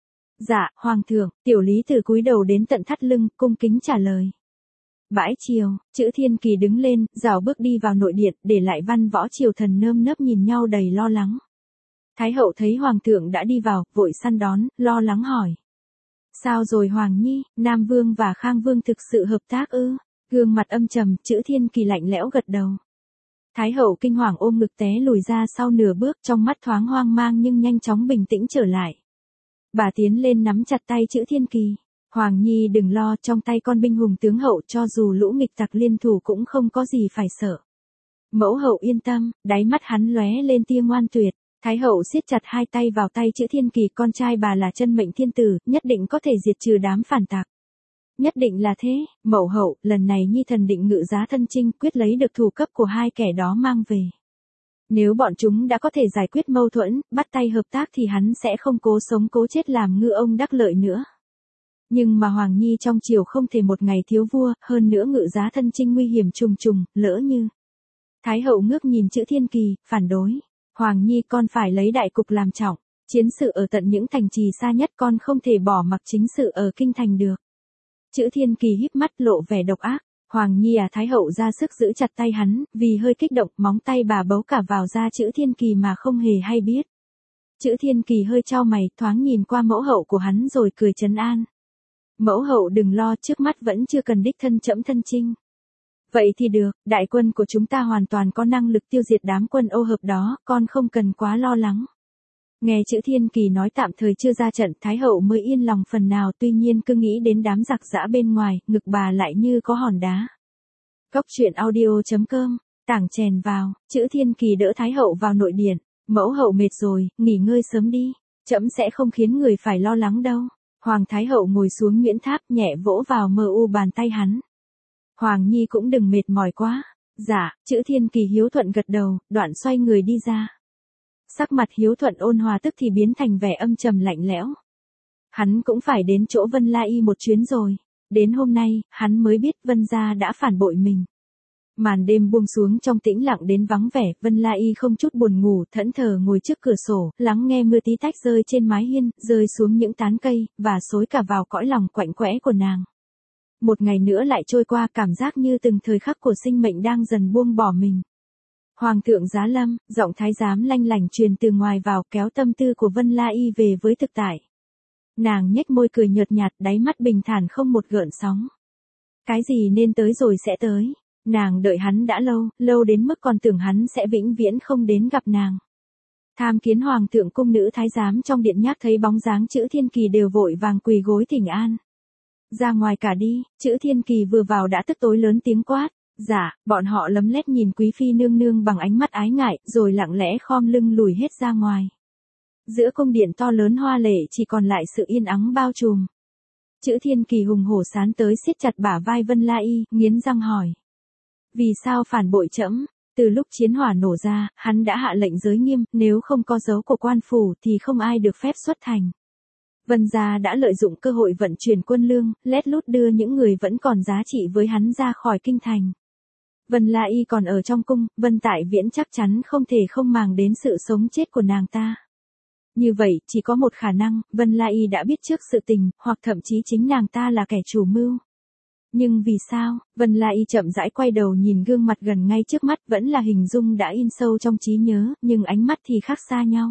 Dạ, Hoàng thượng. Tiểu Lý Tử cúi đầu đến tận thắt lưng, cung kính trả lời. Bãi chiều, Chữ Thiên Kỳ đứng lên, rảo bước đi vào nội điện, để lại văn võ triều thần nơm nớp nhìn nhau đầy lo lắng. Thái hậu thấy Hoàng thượng đã đi vào, vội săn đón, lo lắng hỏi. Sao rồi Hoàng Nhi, Nam Vương và Khang Vương thực sự hợp tác ư? Gương mặt âm trầm, Chữ Thiên Kỳ lạnh lẽo gật đầu. Thái hậu kinh hoàng ôm ngực té lùi ra sau nửa bước, trong mắt thoáng hoang mang nhưng nhanh chóng bình tĩnh trở lại. Bà tiến lên nắm chặt tay Chữ Thiên Kỳ. Hoàng Nhi đừng lo, trong tay con binh hùng tướng hậu, cho dù lũ nghịch tặc liên thủ cũng không có gì phải sợ. Mẫu hậu yên tâm. Đáy mắt hắn lóe lên tia ngoan tuyệt. Thái hậu siết chặt hai tay vào tay Chữ Thiên Kỳ, con trai bà là chân mệnh thiên tử, nhất định có thể diệt trừ đám phản tặc. Nhất định là thế, mẫu hậu, lần này Nhi thần định ngự giá thân chinh, quyết lấy được thủ cấp của hai kẻ đó mang về. Nếu bọn chúng đã có thể giải quyết mâu thuẫn, bắt tay hợp tác thì hắn sẽ không cố sống cố chết làm ngư ông đắc lợi nữa. Nhưng mà Hoàng Nhi trong triều không thể một ngày thiếu vua, hơn nữa ngự giá thân chinh nguy hiểm trùng trùng, lỡ như. Thái hậu ngước nhìn Chữ Thiên Kỳ, phản đối. Hoàng Nhi, con phải lấy đại cục làm trọng, chiến sự ở tận những thành trì xa nhất, con không thể bỏ mặc chính sự ở kinh thành được. Chữ Thiên Kỳ híp mắt lộ vẻ độc ác. Hoàng Nhi à, Thái hậu ra sức giữ chặt tay hắn, vì hơi kích động, móng tay bà bấu cả vào da Chữ Thiên Kỳ mà không hề hay biết. Chữ Thiên Kỳ hơi chau mày, thoáng nhìn qua mẫu hậu của hắn rồi cười trấn an. Mẫu hậu đừng lo, trước mắt vẫn chưa cần đích thân trẫm thân chinh. Vậy thì được, đại quân của chúng ta hoàn toàn có năng lực tiêu diệt đám quân ô hợp đó, con không cần quá lo lắng. Nghe Chữ Thiên Kỳ nói tạm thời chưa ra trận, Thái hậu mới yên lòng phần nào, tuy nhiên cứ nghĩ đến đám giặc giã bên ngoài, ngực bà lại như có hòn đá. Cốc truyện audio.com, tảng chèn vào, Chữ Thiên Kỳ đỡ Thái hậu vào nội điện. Mẫu hậu mệt rồi, nghỉ ngơi sớm đi, trẫm sẽ không khiến người phải lo lắng đâu. Hoàng Thái hậu ngồi xuống Nguyễn Tháp, nhẹ vỗ vào mờ u bàn tay hắn. Hoàng Nhi cũng đừng mệt mỏi quá. Dạ, Chữ Thiên Kỳ hiếu thuận gật đầu, đoạn xoay người đi ra. Sắc mặt hiếu thuận ôn hòa tức thì biến thành vẻ âm trầm lạnh lẽo. Hắn cũng phải đến chỗ Vân La Y một chuyến rồi. Đến hôm nay, hắn mới biết Vân gia đã phản bội mình. Màn đêm buông xuống trong tĩnh lặng đến vắng vẻ, Vân La Y không chút buồn ngủ, thẫn thờ ngồi trước cửa sổ, lắng nghe mưa tí tách rơi trên mái hiên, rơi xuống những tán cây, và xối cả vào cõi lòng quạnh quẽ của nàng. Một ngày nữa lại trôi qua, cảm giác như từng thời khắc của sinh mệnh đang dần buông bỏ mình. Hoàng thượng giá lâm, giọng thái giám lanh lảnh truyền từ ngoài vào, kéo tâm tư của Vân La Y về với thực tại. Nàng nhếch môi cười nhợt nhạt, đáy mắt bình thản không một gợn sóng. Cái gì nên tới rồi sẽ tới. Nàng đợi hắn đã lâu, lâu đến mức còn tưởng hắn sẽ vĩnh viễn không đến gặp nàng. Tham kiến Hoàng thượng, cung nữ thái giám trong điện nhác thấy bóng dáng Chữ Thiên Kỳ đều vội vàng quỳ gối thỉnh an. Ra ngoài cả đi. Chữ Thiên Kỳ vừa vào đã tức tối lớn tiếng quát. Dạ, bọn họ lấm lét nhìn quý phi nương nương bằng ánh mắt ái ngại, rồi lặng lẽ khom lưng lùi hết ra ngoài. Giữa cung điện to lớn hoa lệ chỉ còn lại sự yên ắng bao trùm. Chữ Thiên Kỳ hùng hổ sán tới siết chặt bả vai Vân La Y, nghiến răng hỏi. Vì sao phản bội trẫm? Từ lúc chiến hỏa nổ ra, hắn đã hạ lệnh giới nghiêm, nếu không có dấu của quan phủ thì không ai được phép xuất thành. Vân gia đã lợi dụng cơ hội vận chuyển quân lương, lét lút đưa những người vẫn còn giá trị với hắn ra khỏi kinh thành. Vân La Y còn ở trong cung, Vân Tại Viễn chắc chắn không thể không màng đến sự sống chết của nàng ta. Như vậy, chỉ có một khả năng, Vân La Y đã biết trước sự tình, hoặc thậm chí chính nàng ta là kẻ chủ mưu. Nhưng vì sao? Vân La Y chậm rãi quay đầu nhìn gương mặt gần ngay trước mắt, vẫn là hình dung đã in sâu trong trí nhớ, nhưng ánh mắt thì khác xa nhau.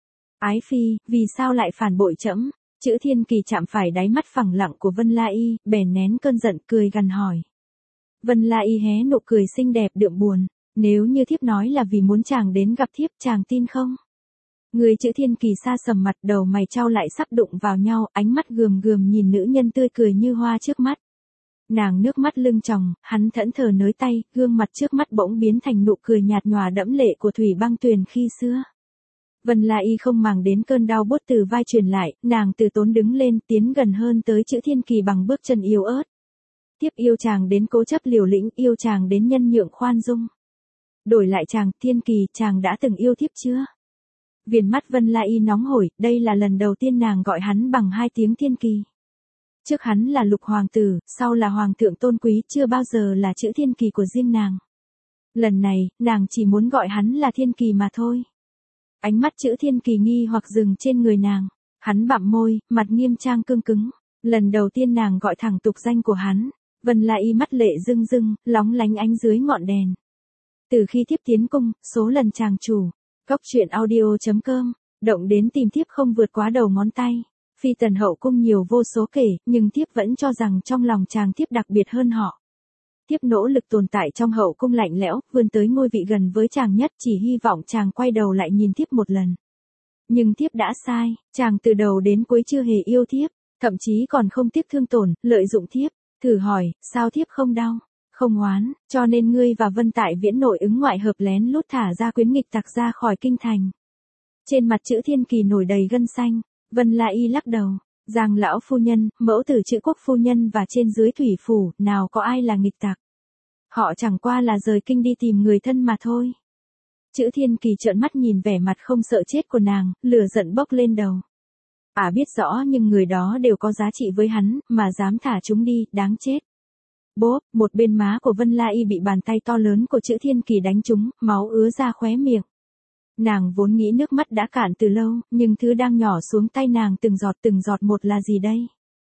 Ái phi, vì sao lại phản bội trẫm? Chữ Thiên Kỳ chạm phải đáy mắt phẳng lặng của Vân La Y, bèn nén cơn giận cười gằn hỏi. Vân La Y hé nụ cười xinh đẹp đượm buồn, nếu như thiếp nói là vì muốn chàng đến gặp thiếp, chàng tin không? Người Chữ Thiên Kỳ sa sầm mặt, đầu mày chau lại sắp đụng vào nhau, ánh mắt gườm gườm nhìn nữ nhân tươi cười như hoa trước mắt. Nàng nước mắt lưng tròng, hắn thẫn thờ nới tay, gương mặt trước mắt bỗng biến thành nụ cười nhạt nhòa đẫm lệ của Thủy Băng Tuyền khi xưa. Vân La Y không màng đến cơn đau buốt từ vai truyền lại, nàng từ tốn đứng lên, tiến gần hơn tới Chữ Thiên Kỳ bằng bước chân yếu ớt. Tiếp yêu chàng đến cố chấp liều lĩnh, yêu chàng đến nhân nhượng khoan dung. Đổi lại chàng, Thiên Kỳ, chàng đã từng yêu thiếp chưa? Viền mắt Vân La Y nóng hổi, đây là lần đầu tiên nàng gọi hắn bằng 2 tiếng Thiên Kỳ. Trước hắn là Lục hoàng tử, sau là hoàng thượng tôn quý, chưa bao giờ là Chữ Thiên Kỳ của riêng nàng. Lần này, nàng chỉ muốn gọi hắn là Thiên Kỳ mà thôi. Ánh mắt Chữ Thiên Kỳ nghi hoặc dừng trên người nàng, hắn bặm môi, mặt nghiêm trang cương cứng. Lần đầu tiên nàng gọi thẳng tục danh của hắn, Vân La Y mắt lệ rưng rưng, lóng lánh ánh dưới ngọn đèn. Từ khi thiếp tiến cung, số lần chàng chủ, Góc Truyện Audio.com, động đến tìm thiếp không vượt quá đầu ngón tay. Phi tần hậu cung nhiều vô số kể, nhưng thiếp vẫn cho rằng trong lòng chàng thiếp đặc biệt hơn họ. Thiếp nỗ lực tồn tại trong hậu cung lạnh lẽo, vươn tới ngôi vị gần với chàng nhất, chỉ hy vọng chàng quay đầu lại nhìn thiếp một lần. Nhưng thiếp đã sai, chàng từ đầu đến cuối chưa hề yêu thiếp, thậm chí còn không tiếc thương tổn, lợi dụng thiếp. Thử hỏi, sao thiếp không đau, không oán, cho nên ngươi và Vân Tại Viễn nội ứng ngoại hợp lén lút thả ra quyến nghịch tặc ra khỏi kinh thành. Trên mặt Chữ Thiên Kỳ nổi đầy gân xanh, Vân La Y lắc đầu. Giang lão phu nhân, mẫu tử Chữ Quốc phu nhân và trên dưới thủy phủ, nào có ai là nghịch tặc. Họ chẳng qua là rời kinh đi tìm người thân mà thôi. Chữ Thiên Kỳ trợn mắt nhìn vẻ mặt không sợ chết của nàng, lửa giận bốc lên đầu. Biết rõ nhưng người đó đều có giá trị với hắn, mà dám thả chúng đi, đáng chết. Bốp, một bên má của Vân La Y bị bàn tay to lớn của Chữ Thiên Kỳ đánh trúng, máu ứa ra khóe miệng. Nàng vốn nghĩ nước mắt đã cạn từ lâu, nhưng thứ đang nhỏ xuống tay nàng từng giọt một là gì đây?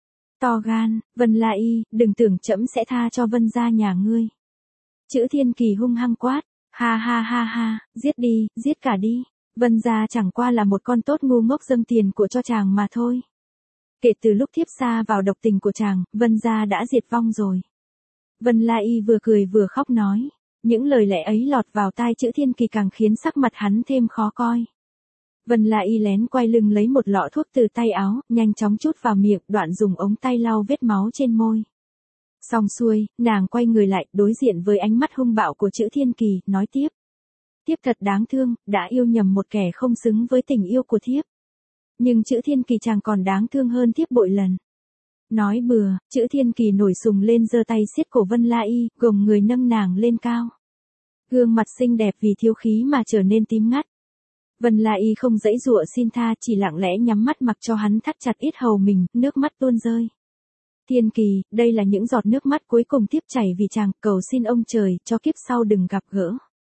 To gan, Vân La Y, đừng tưởng trẫm sẽ tha cho Vân gia nhà ngươi. Chữ Thiên Kỳ hung hăng quát, ha ha ha ha, giết đi, giết cả đi. Vân gia chẳng qua là một con tốt ngu ngốc dâng tiền của cho chàng mà thôi. Kể từ lúc thiếp xa vào độc tình của chàng, Vân gia đã diệt vong rồi. Vân La Y vừa cười vừa khóc nói. Những lời lẽ ấy lọt vào tai Chữ Thiên Kỳ càng khiến sắc mặt hắn thêm khó coi. Vân La Y lén quay lưng lấy một lọ thuốc từ tay áo, nhanh chóng trút vào miệng, đoạn dùng ống tay lau vết máu trên môi. Xong xuôi, nàng quay người lại, đối diện với ánh mắt hung bạo của Chữ Thiên Kỳ, nói tiếp. Thiếp thật đáng thương, đã yêu nhầm một kẻ không xứng với tình yêu của thiếp. Nhưng Chữ Thiên Kỳ chàng còn đáng thương hơn thiếp bội lần. Nói bừa, Chữ Thiên Kỳ nổi sùng lên giơ tay siết cổ Vân La Y, gồng người nâng nàng lên cao. Gương mặt xinh đẹp vì thiếu khí mà trở nên tím ngắt. Vân La Y không dãy dụa xin tha, chỉ lặng lẽ nhắm mắt mặc cho hắn thắt chặt yết hầu mình, nước mắt tuôn rơi. Thiên Kỳ, đây là những giọt nước mắt cuối cùng tiếp chảy vì chàng, cầu xin ông trời, cho kiếp sau đừng gặp gỡ.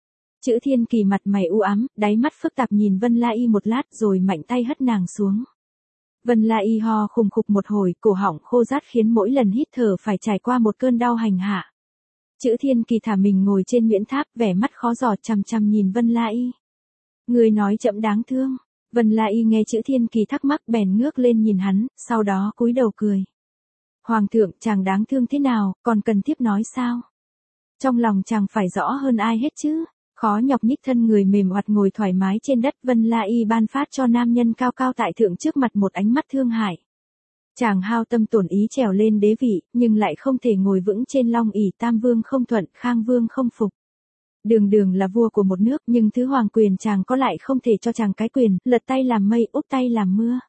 Chữ Thiên Kỳ mặt mày u ám, đáy mắt phức tạp nhìn Vân La Y một lát rồi mạnh tay hất nàng xuống. Vân La Y ho khùng khục một hồi, cổ họng khô rát khiến mỗi lần hít thở phải trải qua một cơn đau hành hạ. Chữ Thiên Kỳ thả mình ngồi trên Nguyễn Tháp, vẻ mắt khó giọt chằm chằm nhìn Vân La Y. Người nói chậm đáng thương. Vân La Y nghe Chữ Thiên Kỳ thắc mắc bèn ngước lên nhìn hắn, sau đó cúi đầu cười. Hoàng thượng, chàng đáng thương thế nào, còn cần tiếp nói sao? Trong lòng chàng phải rõ hơn ai hết chứ. Khó nhọc nhích thân người mềm oặt ngồi thoải mái trên đất, Vân La Y ban phát cho nam nhân cao cao tại thượng trước mặt một ánh mắt thương hại. Chàng hao tâm tổn ý trèo lên đế vị, nhưng lại không thể ngồi vững trên long ỷ, Tam Vương không thuận, Khang Vương không phục. Đường đường là vua của một nước, nhưng thứ hoàng quyền chàng có lại không thể cho chàng cái quyền, lật tay làm mây, úp tay làm mưa.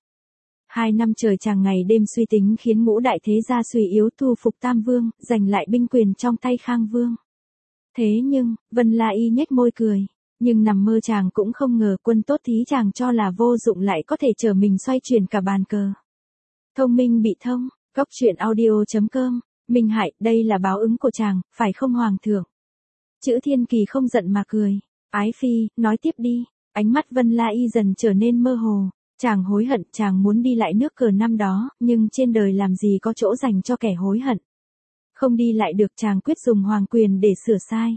2 năm trời chàng ngày đêm suy tính khiến ngũ đại thế gia suy yếu, thu phục Tam Vương, giành lại binh quyền trong tay Khang Vương. Thế nhưng, Vân La Y nhếch môi cười. Nhưng nằm mơ chàng cũng không ngờ quân tốt thí chàng cho là vô dụng lại có thể trở mình xoay chuyển cả bàn cờ. Thông minh bị thông, Góc Truyện Audio.com, Minh Hại, đây là báo ứng của chàng, phải không hoàng thượng? Chữ Thiên Kỳ không giận mà cười. Ái phi, nói tiếp đi. Ánh mắt Vân La Y dần trở nên mơ hồ. Chàng hối hận, chàng muốn đi lại nước cờ năm đó, nhưng trên đời làm gì có chỗ dành cho kẻ hối hận. Không đi lại được, chàng quyết dùng hoàng quyền để sửa sai.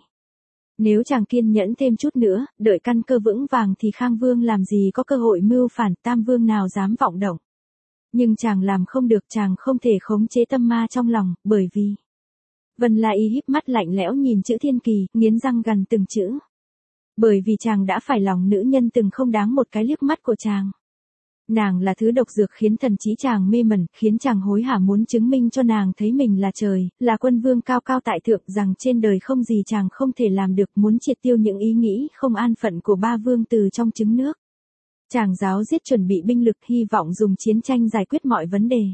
Nếu chàng kiên nhẫn thêm chút nữa, đợi căn cơ vững vàng thì Khang Vương làm gì có cơ hội mưu phản, Tam Vương nào dám vọng động. Nhưng chàng làm không được, chàng không thể khống chế tâm ma trong lòng, bởi vì... Vân La Y híp mắt lạnh lẽo nhìn chữ Thiên Kỳ, nghiến răng gằn từng chữ. Bởi vì chàng đã phải lòng nữ nhân từng không đáng một cái liếc mắt của chàng. Nàng là thứ độc dược khiến thần trí chàng mê mẩn, khiến chàng hối hả muốn chứng minh cho nàng thấy mình là trời, là quân vương cao cao tại thượng, rằng trên đời không gì chàng không thể làm được, muốn triệt tiêu những ý nghĩ không an phận của ba vương từ trong trứng nước. Chàng giáo giết chuẩn bị binh lực, hy vọng dùng chiến tranh giải quyết mọi vấn đề.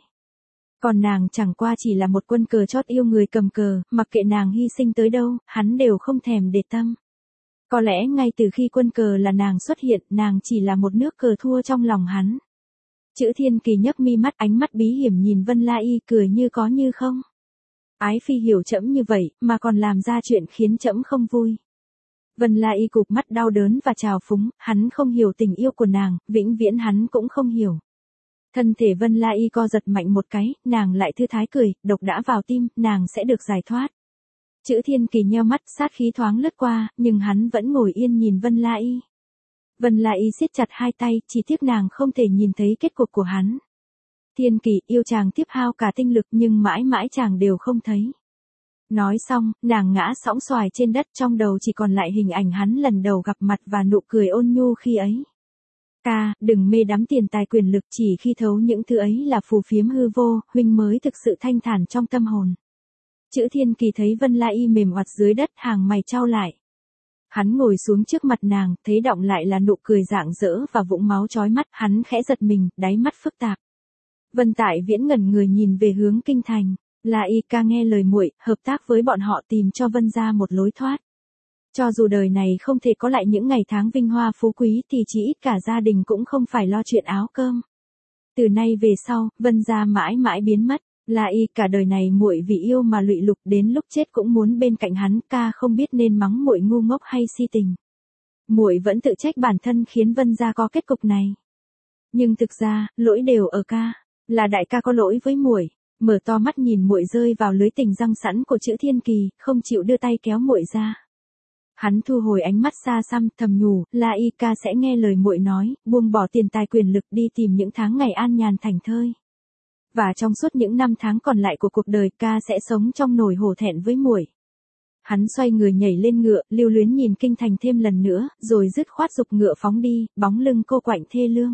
Còn nàng chẳng qua chỉ là một quân cờ chót yêu người cầm cờ, mặc kệ nàng hy sinh tới đâu, hắn đều không thèm để tâm. Có lẽ ngay từ khi quân cờ là nàng xuất hiện, nàng chỉ là một nước cờ thua trong lòng hắn. Chữ Thiên Kỳ nhấc mi mắt, ánh mắt bí hiểm nhìn Vân La Y, cười như có như không. Ái phi hiểu trẫm như vậy, mà còn làm ra chuyện khiến trẫm không vui. Vân La Y cụp mắt đau đớn và trào phúng, hắn không hiểu tình yêu của nàng, vĩnh viễn hắn cũng không hiểu. Thân thể Vân La Y co giật mạnh một cái, nàng lại thư thái cười, độc đã vào tim, nàng sẽ được giải thoát. Chữ Thiên Kỳ nheo mắt, sát khí thoáng lướt qua, nhưng hắn vẫn ngồi yên nhìn Vân La Y. Vân La Y siết chặt hai tay, chỉ tiếc nàng không thể nhìn thấy kết cục của hắn. Thiên Kỳ, yêu chàng tiếp hao cả tinh lực nhưng mãi mãi chàng đều không thấy. Nói xong, nàng ngã sõng xoài trên đất, trong đầu chỉ còn lại hình ảnh hắn lần đầu gặp mặt và nụ cười ôn nhu khi ấy. Ca, đừng mê đắm tiền tài quyền lực, chỉ khi thấu những thứ ấy là phù phiếm hư vô, huynh mới thực sự thanh thản trong tâm hồn. Chữ Thiên Kỳ thấy Vân La Y mềm oặt dưới đất, hàng mày chau lại. Hắn ngồi xuống trước mặt nàng, thấy đọng lại là nụ cười rạng rỡ và vũng máu chói mắt, hắn khẽ giật mình, đáy mắt phức tạp. Vân Tại Viễn ngẩn người nhìn về hướng kinh thành. La Y ca nghe lời muội, hợp tác với bọn họ tìm cho Vân gia một lối thoát. Cho dù đời này không thể có lại những ngày tháng vinh hoa phú quý thì chỉ ít cả gia đình cũng không phải lo chuyện áo cơm. Từ nay về sau, Vân gia mãi mãi biến mất. La Y cả đời này muội vì yêu mà lụy lục, đến lúc chết cũng muốn bên cạnh hắn, ca không biết nên mắng muội ngu ngốc hay si tình. Muội vẫn tự trách bản thân khiến Vân gia có kết cục này. Nhưng thực ra, lỗi đều ở ca, là đại ca có lỗi với muội. Mở to mắt nhìn muội rơi vào lưới tình răng sẵn của chữ Thiên Kỳ, không chịu đưa tay kéo muội ra. Hắn thu hồi ánh mắt xa xăm, thầm nhủ, La Y ca sẽ nghe lời muội nói, buông bỏ tiền tài quyền lực đi tìm những tháng ngày an nhàn thảnh thơi. Và trong suốt những năm tháng còn lại của cuộc đời, ca sẽ sống trong nỗi hổ thẹn với muội. Hắn xoay người nhảy lên ngựa, lưu luyến nhìn kinh thành thêm lần nữa, rồi dứt khoát giục ngựa phóng đi, bóng lưng cô quạnh thê lương.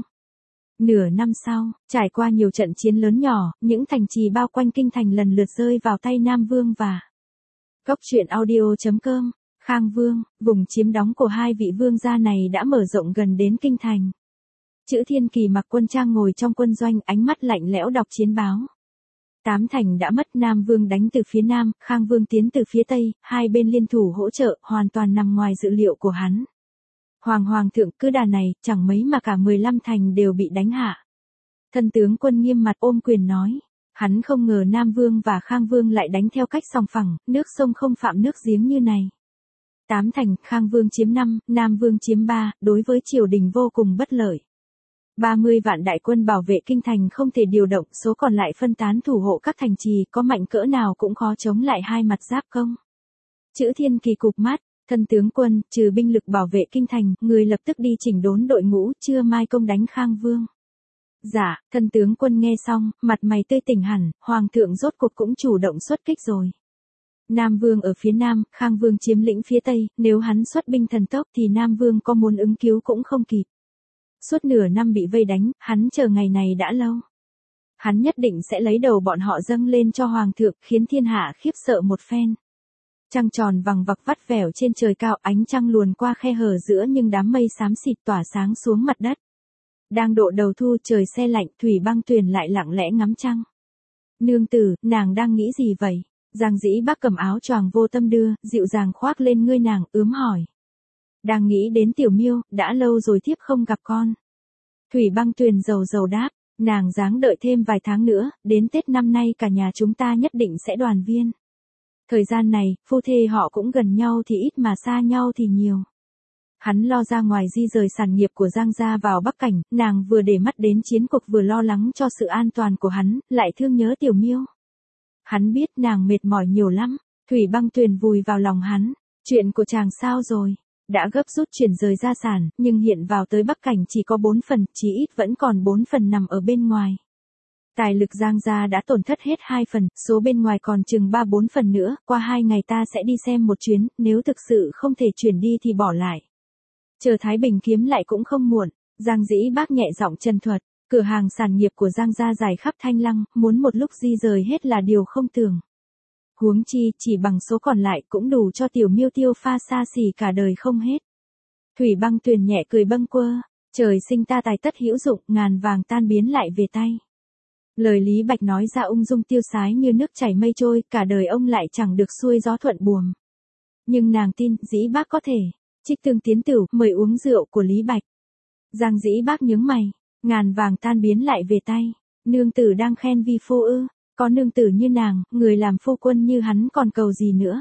Nửa năm sau, trải qua nhiều trận chiến lớn nhỏ, những thành trì bao quanh kinh thành lần lượt rơi vào tay Nam Vương và Cốc truyện audio.com. Khang Vương, vùng chiếm đóng của hai vị vương gia này đã mở rộng gần đến kinh thành. Chữ Thiên Kỳ mặc quân trang ngồi trong quân doanh, ánh mắt lạnh lẽo đọc chiến báo. Tám thành đã mất, Nam Vương đánh từ phía Nam, Khang Vương tiến từ phía Tây, hai bên liên thủ hỗ trợ, hoàn toàn nằm ngoài dự liệu của hắn. Hoàng thượng, cứ đà này, chẳng mấy mà cả 15 thành đều bị đánh hạ. Thân tướng quân nghiêm mặt ôm quyền nói. Hắn không ngờ Nam Vương và Khang Vương lại đánh theo cách sòng phẳng, nước sông không phạm nước giếng như này. 8 thành, Khang Vương chiếm 5, Nam Vương chiếm 3, đối với triều đình vô cùng bất lợi. 30 vạn đại quân bảo vệ kinh thành không thể điều động, số còn lại phân tán thủ hộ các thành trì, có mạnh cỡ nào cũng khó chống lại hai mặt giáp công. Chữ Thiên Kỳ cụp mắt, thân tướng quân, trừ binh lực bảo vệ kinh thành, người lập tức đi chỉnh đốn đội ngũ, trưa mai công đánh Khang Vương. Dạ, thân tướng quân nghe xong, mặt mày tươi tỉnh hẳn, hoàng thượng rốt cuộc cũng chủ động xuất kích rồi. Nam Vương ở phía Nam, Khang Vương chiếm lĩnh phía Tây, nếu hắn xuất binh thần tốc thì Nam Vương có muốn ứng cứu cũng không kịp. Suốt nửa năm bị vây đánh, hắn chờ ngày này đã lâu. Hắn nhất định sẽ lấy đầu bọn họ dâng lên cho hoàng thượng, khiến thiên hạ khiếp sợ một phen. Trăng tròn vằng vặc vắt vẻo trên trời cao, ánh trăng luồn qua khe hở giữa những đám mây xám xịt tỏa sáng xuống mặt đất. Đang độ đầu thu, trời se lạnh, Thủy Băng Tuyền lại lặng lẽ ngắm trăng. Nương tử, nàng đang nghĩ gì vậy? Giang Dĩ Bác cầm áo choàng vô tâm đưa, dịu dàng khoác lên ngươi nàng, ướm hỏi. Đang nghĩ đến Tiểu Miêu, đã lâu rồi thiếp không gặp con. Thủy Băng Tuyền rầu rầu đáp, nàng dáng đợi thêm vài tháng nữa, đến Tết năm nay cả nhà chúng ta nhất định sẽ đoàn viên. Thời gian này, phu thê họ cũng gần nhau thì ít mà xa nhau thì nhiều. Hắn lo ra ngoài di rời sản nghiệp của Giang gia vào Bắc Cảnh, nàng vừa để mắt đến chiến cuộc vừa lo lắng cho sự an toàn của hắn, lại thương nhớ Tiểu Miêu. Hắn biết nàng mệt mỏi nhiều lắm, Thủy Băng Tuyền vùi vào lòng hắn. Chuyện của chàng sao rồi? Đã gấp rút chuyển rời gia sản, nhưng hiện vào tới Bắc Cảnh chỉ có 4 phần, chí ít vẫn còn 4 phần nằm ở bên ngoài. Tài lực Giang gia đã tổn thất hết 2 phần, số bên ngoài còn chừng 3-4 phần nữa, qua 2 ngày ta sẽ đi xem một chuyến, nếu thực sự không thể chuyển đi thì bỏ lại. Chờ Thái Bình kiếm lại cũng không muộn. Giang Dĩ Bác nhẹ giọng chân thuật, cửa hàng sản nghiệp của Giang gia dài khắp Thanh Lăng, muốn một lúc di rời hết là điều không tưởng. Huống chi, chỉ bằng số còn lại cũng đủ cho Tiểu Miêu tiêu pha xa xỉ cả đời không hết. Thủy Băng Tuyền nhẹ cười bâng quơ, trời sinh ta tài tất hữu dụng, ngàn vàng tan biến lại về tay. Lời Lý Bạch nói ra ung dung tiêu sái như nước chảy mây trôi, cả đời ông lại chẳng được xuôi gió thuận buồm. Nhưng nàng tin, Dĩ Bác có thể. Trích Tương tiến tửu, mời uống rượu của Lý Bạch. Giang Dĩ Bác nhướng mày, ngàn vàng tan biến lại về tay. Nương tử đang khen vi phu ư? Có nương tử như nàng, người làm phu quân như hắn còn cầu gì nữa?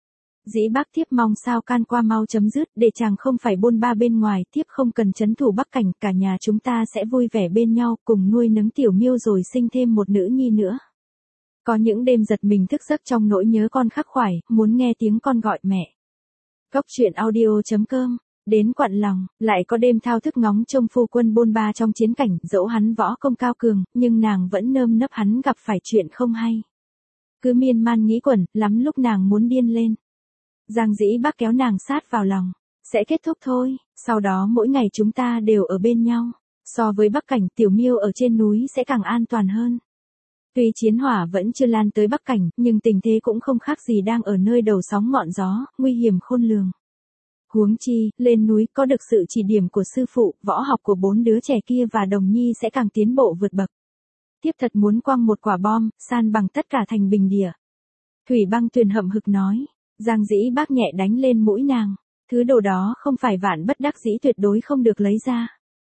Dĩ Bác thiếp mong sao can qua mau chấm dứt, để chàng không phải bôn ba bên ngoài, thiếp không cần trấn thủ Bắc Cảnh, cả nhà chúng ta sẽ vui vẻ bên nhau, cùng nuôi nấng Tiểu Miêu rồi sinh thêm một nữ nhi nữa. Có những đêm giật mình thức giấc trong nỗi nhớ con khắc khoải, muốn nghe tiếng con gọi mẹ. Góc truyện audio.com, đến quặn lòng, lại có đêm thao thức ngóng trông phu quân bôn ba trong chiến cảnh, dẫu hắn võ công cao cường, nhưng nàng vẫn nơm nấp hắn gặp phải chuyện không hay. Cứ miên man nghĩ quẩn, lắm lúc nàng muốn điên lên. Giang Dĩ Bác kéo nàng sát vào lòng, sẽ kết thúc thôi, sau đó mỗi ngày chúng ta đều ở bên nhau. So với Bắc Cảnh, Tiểu Miêu ở trên núi sẽ càng an toàn hơn. Tuy chiến hỏa vẫn chưa lan tới Bắc Cảnh, nhưng tình thế cũng không khác gì đang ở nơi đầu sóng ngọn gió, nguy hiểm khôn lường. Huống chi, lên núi có được sự chỉ điểm của sư phụ, võ học của 4 đứa trẻ kia và Đồng Nhi sẽ càng tiến bộ vượt bậc. Tiếp thật muốn quăng một quả bom, san bằng tất cả thành bình địa. Thủy Băng Tuyền hậm hực nói, Giang Dĩ Bác nhẹ đánh lên mũi nàng, thứ đồ đó không phải vạn bất đắc dĩ tuyệt đối không được lấy ra.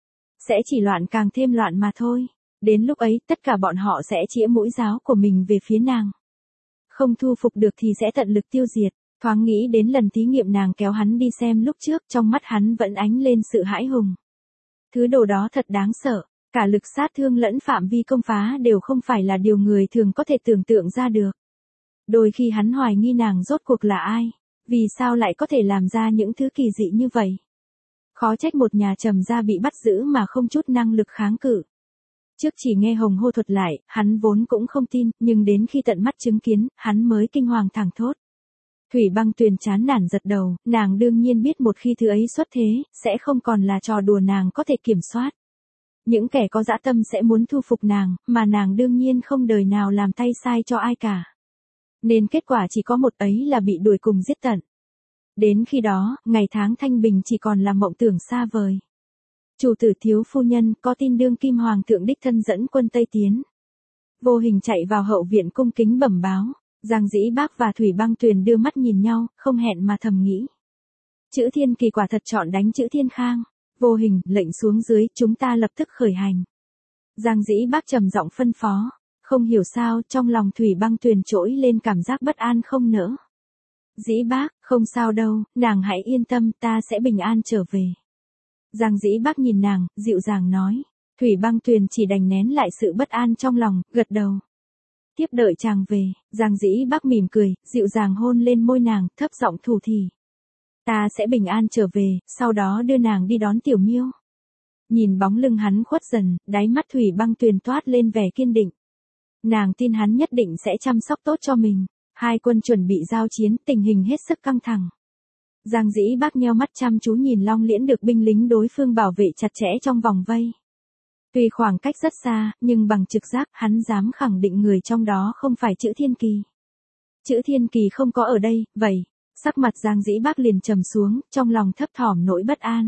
Sẽ chỉ loạn càng thêm loạn mà thôi. Đến lúc ấy, tất cả bọn họ sẽ chĩa mũi giáo của mình về phía nàng. Không thu phục được thì sẽ tận lực tiêu diệt. Thoáng nghĩ đến lần thí nghiệm nàng kéo hắn đi xem lúc trước, trong mắt hắn vẫn ánh lên sự hãi hùng. Thứ đồ đó thật đáng sợ, cả lực sát thương lẫn phạm vi công phá đều không phải là điều người thường có thể tưởng tượng ra được. Đôi khi hắn hoài nghi nàng rốt cuộc là ai, vì sao lại có thể làm ra những thứ kỳ dị như vậy. Khó trách một nhà Trầm gia bị bắt giữ mà không chút năng lực kháng cự. Trước chỉ nghe Hồng Hô thuật lại, hắn vốn cũng không tin, nhưng đến khi tận mắt chứng kiến, hắn mới kinh hoàng thảng thốt. Thủy Băng Tuyền chán nản giật đầu, nàng đương nhiên biết một khi thứ ấy xuất thế, sẽ không còn là trò đùa nàng có thể kiểm soát. Những kẻ có dã tâm sẽ muốn thu phục nàng, mà nàng đương nhiên không đời nào làm tay sai cho ai cả. Nên kết quả chỉ có một ấy là bị đuổi cùng giết tận. Đến khi đó, ngày tháng thanh bình chỉ còn là mộng tưởng xa vời. Chủ tử thiếu phu nhân có tin đương kim hoàng thượng đích thân dẫn quân Tây tiến. Vô Hình chạy vào hậu viện cung kính bẩm báo. Giang Dĩ Bác và Thủy Băng Tuyền đưa mắt nhìn nhau, không hẹn mà thầm nghĩ. Chữ Thiên Kỳ quả thật chọn đánh chữ Thiên Khang. Vô Hình, lệnh xuống dưới, chúng ta lập tức khởi hành. Giang Dĩ Bác trầm giọng phân phó. Không hiểu sao, trong lòng Thủy Băng Tuyền trỗi lên cảm giác bất an không nỡ. Dĩ Bác, không sao đâu, nàng hãy yên tâm, ta sẽ bình an trở về. Giang Dĩ Bác nhìn nàng, dịu dàng nói. Thủy Băng Tuyền chỉ đành nén lại sự bất an trong lòng, gật đầu. Tiếp đợi chàng về, Giang Dĩ Bác mỉm cười, dịu dàng hôn lên môi nàng, thấp giọng thủ thỉ. Ta sẽ bình an trở về, sau đó đưa nàng đi đón Tiểu Miêu. Nhìn bóng lưng hắn khuất dần, đáy mắt Thủy Băng Tuyền toát lên vẻ kiên định. Nàng tin hắn nhất định sẽ chăm sóc tốt cho mình. Hai quân chuẩn bị giao chiến, tình hình hết sức căng thẳng. Giang Dĩ Bác nheo mắt chăm chú nhìn Long Liễn được binh lính đối phương bảo vệ chặt chẽ trong vòng vây. Tuy khoảng cách rất xa, nhưng bằng trực giác, hắn dám khẳng định người trong đó không phải chữ Thiên Kỳ. Chữ Thiên Kỳ không có ở đây, vậy. Sắc mặt Giang Dĩ Bác liền trầm xuống, trong lòng thấp thỏm nỗi bất an.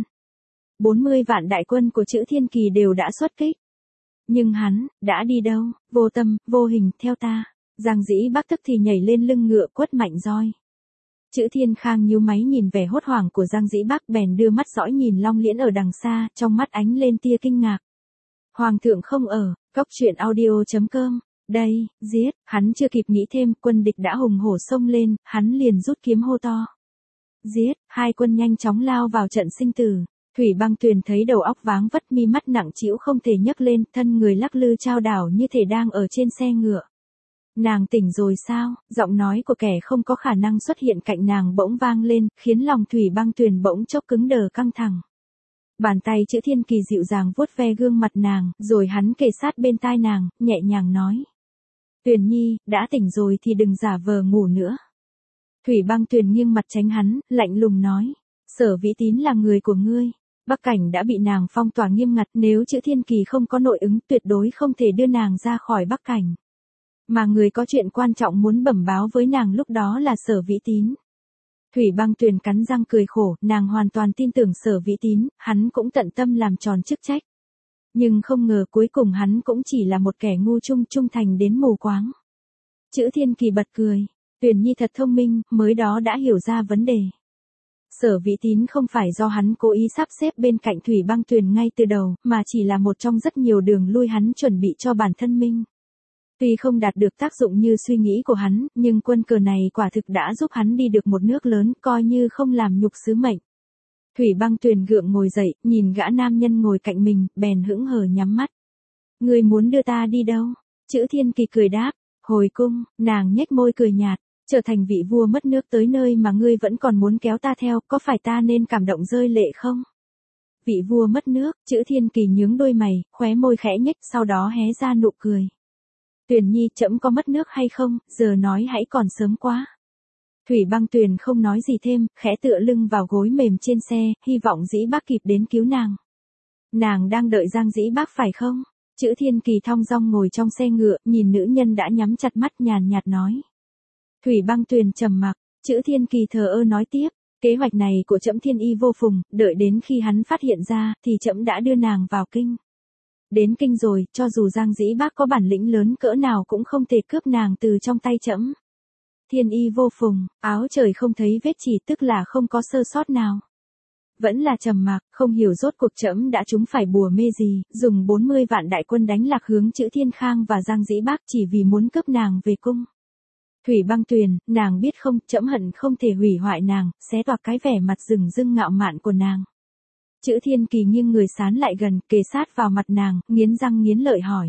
40 vạn đại quân của chữ Thiên Kỳ đều đã xuất kích. Nhưng hắn, đã đi đâu? Vô Tâm, Vô Hình, theo ta. Giang Dĩ Bác tức thì nhảy lên lưng ngựa quất mạnh roi. Chữ Thiên Khang nhíu máy nhìn vẻ hốt hoảng của Giang Dĩ Bác bèn đưa mắt dõi nhìn Long Liễn ở đằng xa, trong mắt ánh lên tia kinh ngạc. Hoàng thượng không ở, góc truyện audio.com, đây, giết, hắn chưa kịp nghĩ thêm, quân địch đã hùng hổ xông lên, hắn liền rút kiếm hô to. Giết, hai quân nhanh chóng lao vào trận sinh tử. Thủy Băng Tuyền thấy đầu óc váng vất, mi mắt nặng trĩu không thể nhấc lên, thân người lắc lư chao đảo như thể đang ở trên xe ngựa. Nàng tỉnh rồi sao? Giọng nói của kẻ không có khả năng xuất hiện cạnh nàng bỗng vang lên, khiến lòng Thủy Băng Tuyền bỗng chốc cứng đờ căng thẳng. Bàn tay Chữ Thiên Kỳ dịu dàng vuốt ve gương mặt nàng, rồi hắn kề sát bên tai nàng, nhẹ nhàng nói. Tuyền Nhi, đã tỉnh rồi thì đừng giả vờ ngủ nữa. Thủy Băng Tuyền nghiêng mặt tránh hắn, lạnh lùng nói. Sở Vĩ Tín là người của ngươi. Bắc Cảnh đã bị nàng phong tỏa nghiêm ngặt, nếu Chữ Thiên Kỳ không có nội ứng tuyệt đối không thể đưa nàng ra khỏi Bắc Cảnh. Mà người có chuyện quan trọng muốn bẩm báo với nàng lúc đó là Sở Vĩ Tín. Thủy Băng Tuyền cắn răng cười khổ, nàng hoàn toàn tin tưởng Sở Vĩ Tín, hắn cũng tận tâm làm tròn chức trách. Nhưng không ngờ cuối cùng hắn cũng chỉ là một kẻ ngu trung thành đến mù quáng. Chữ Thiên Kỳ bật cười. Tuyền Nhi thật thông minh, mới đó đã hiểu ra vấn đề. Sở Vĩ Tín không phải do hắn cố ý sắp xếp bên cạnh Thủy Băng Tuyền ngay từ đầu, mà chỉ là một trong rất nhiều đường lui hắn chuẩn bị cho bản thân mình. Tuy không đạt được tác dụng như suy nghĩ của hắn, nhưng quân cờ này quả thực đã giúp hắn đi được một nước lớn, coi như không làm nhục sứ mệnh. Thủy Băng Tuyền gượng ngồi dậy, nhìn gã nam nhân ngồi cạnh mình, bèn hững hờ nhắm mắt. Ngươi muốn đưa ta đi đâu? Chữ Thiên Kỳ cười đáp. Hồi cung. Nàng nhếch môi cười nhạt. Trở thành vị vua mất nước tới nơi mà ngươi vẫn còn muốn kéo ta theo, có phải ta nên cảm động rơi lệ không? Vị vua mất nước. Chữ Thiên Kỳ nhướng đôi mày, khóe môi khẽ nhếch, sau đó hé ra nụ cười. Tuyền Nhi, trẫm có mất nước hay không, giờ nói hãy còn sớm quá. Thủy Băng Tuyền không nói gì thêm, khẽ tựa lưng vào gối mềm trên xe, hy vọng Dĩ Bác kịp đến cứu nàng. Nàng đang đợi Giang Dĩ Bác phải không? Chữ Thiên Kỳ thong dong ngồi trong xe ngựa, nhìn nữ nhân đã nhắm chặt mắt nhàn nhạt nói. Thủy Băng Tuyền trầm mặc, Chữ Thiên Kỳ thờ ơ nói tiếp, kế hoạch này của trẫm thiên y vô phùng, đợi đến khi hắn phát hiện ra, thì trẫm đã đưa nàng vào kinh. Đến kinh rồi, cho dù Giang Dĩ Bác có bản lĩnh lớn cỡ nào cũng không thể cướp nàng từ trong tay trẫm. Thiên y vô phùng, áo trời không thấy vết chỉ, tức là không có sơ sót nào. Vẫn là trầm mặc, không hiểu rốt cuộc trẫm đã trúng phải bùa mê gì, dùng 40 vạn đại quân đánh lạc hướng Chữ Thiên Khang và Giang Dĩ Bác chỉ vì muốn cướp nàng về cung. Thủy Băng Tuyền, nàng biết không, trẫm hận không thể hủy hoại nàng, xé toạc cái vẻ mặt rừng rưng ngạo mạn của nàng. Chữ Thiên Kỳ nghiêng người sán lại gần, kề sát vào mặt nàng, nghiến răng nghiến lợi hỏi.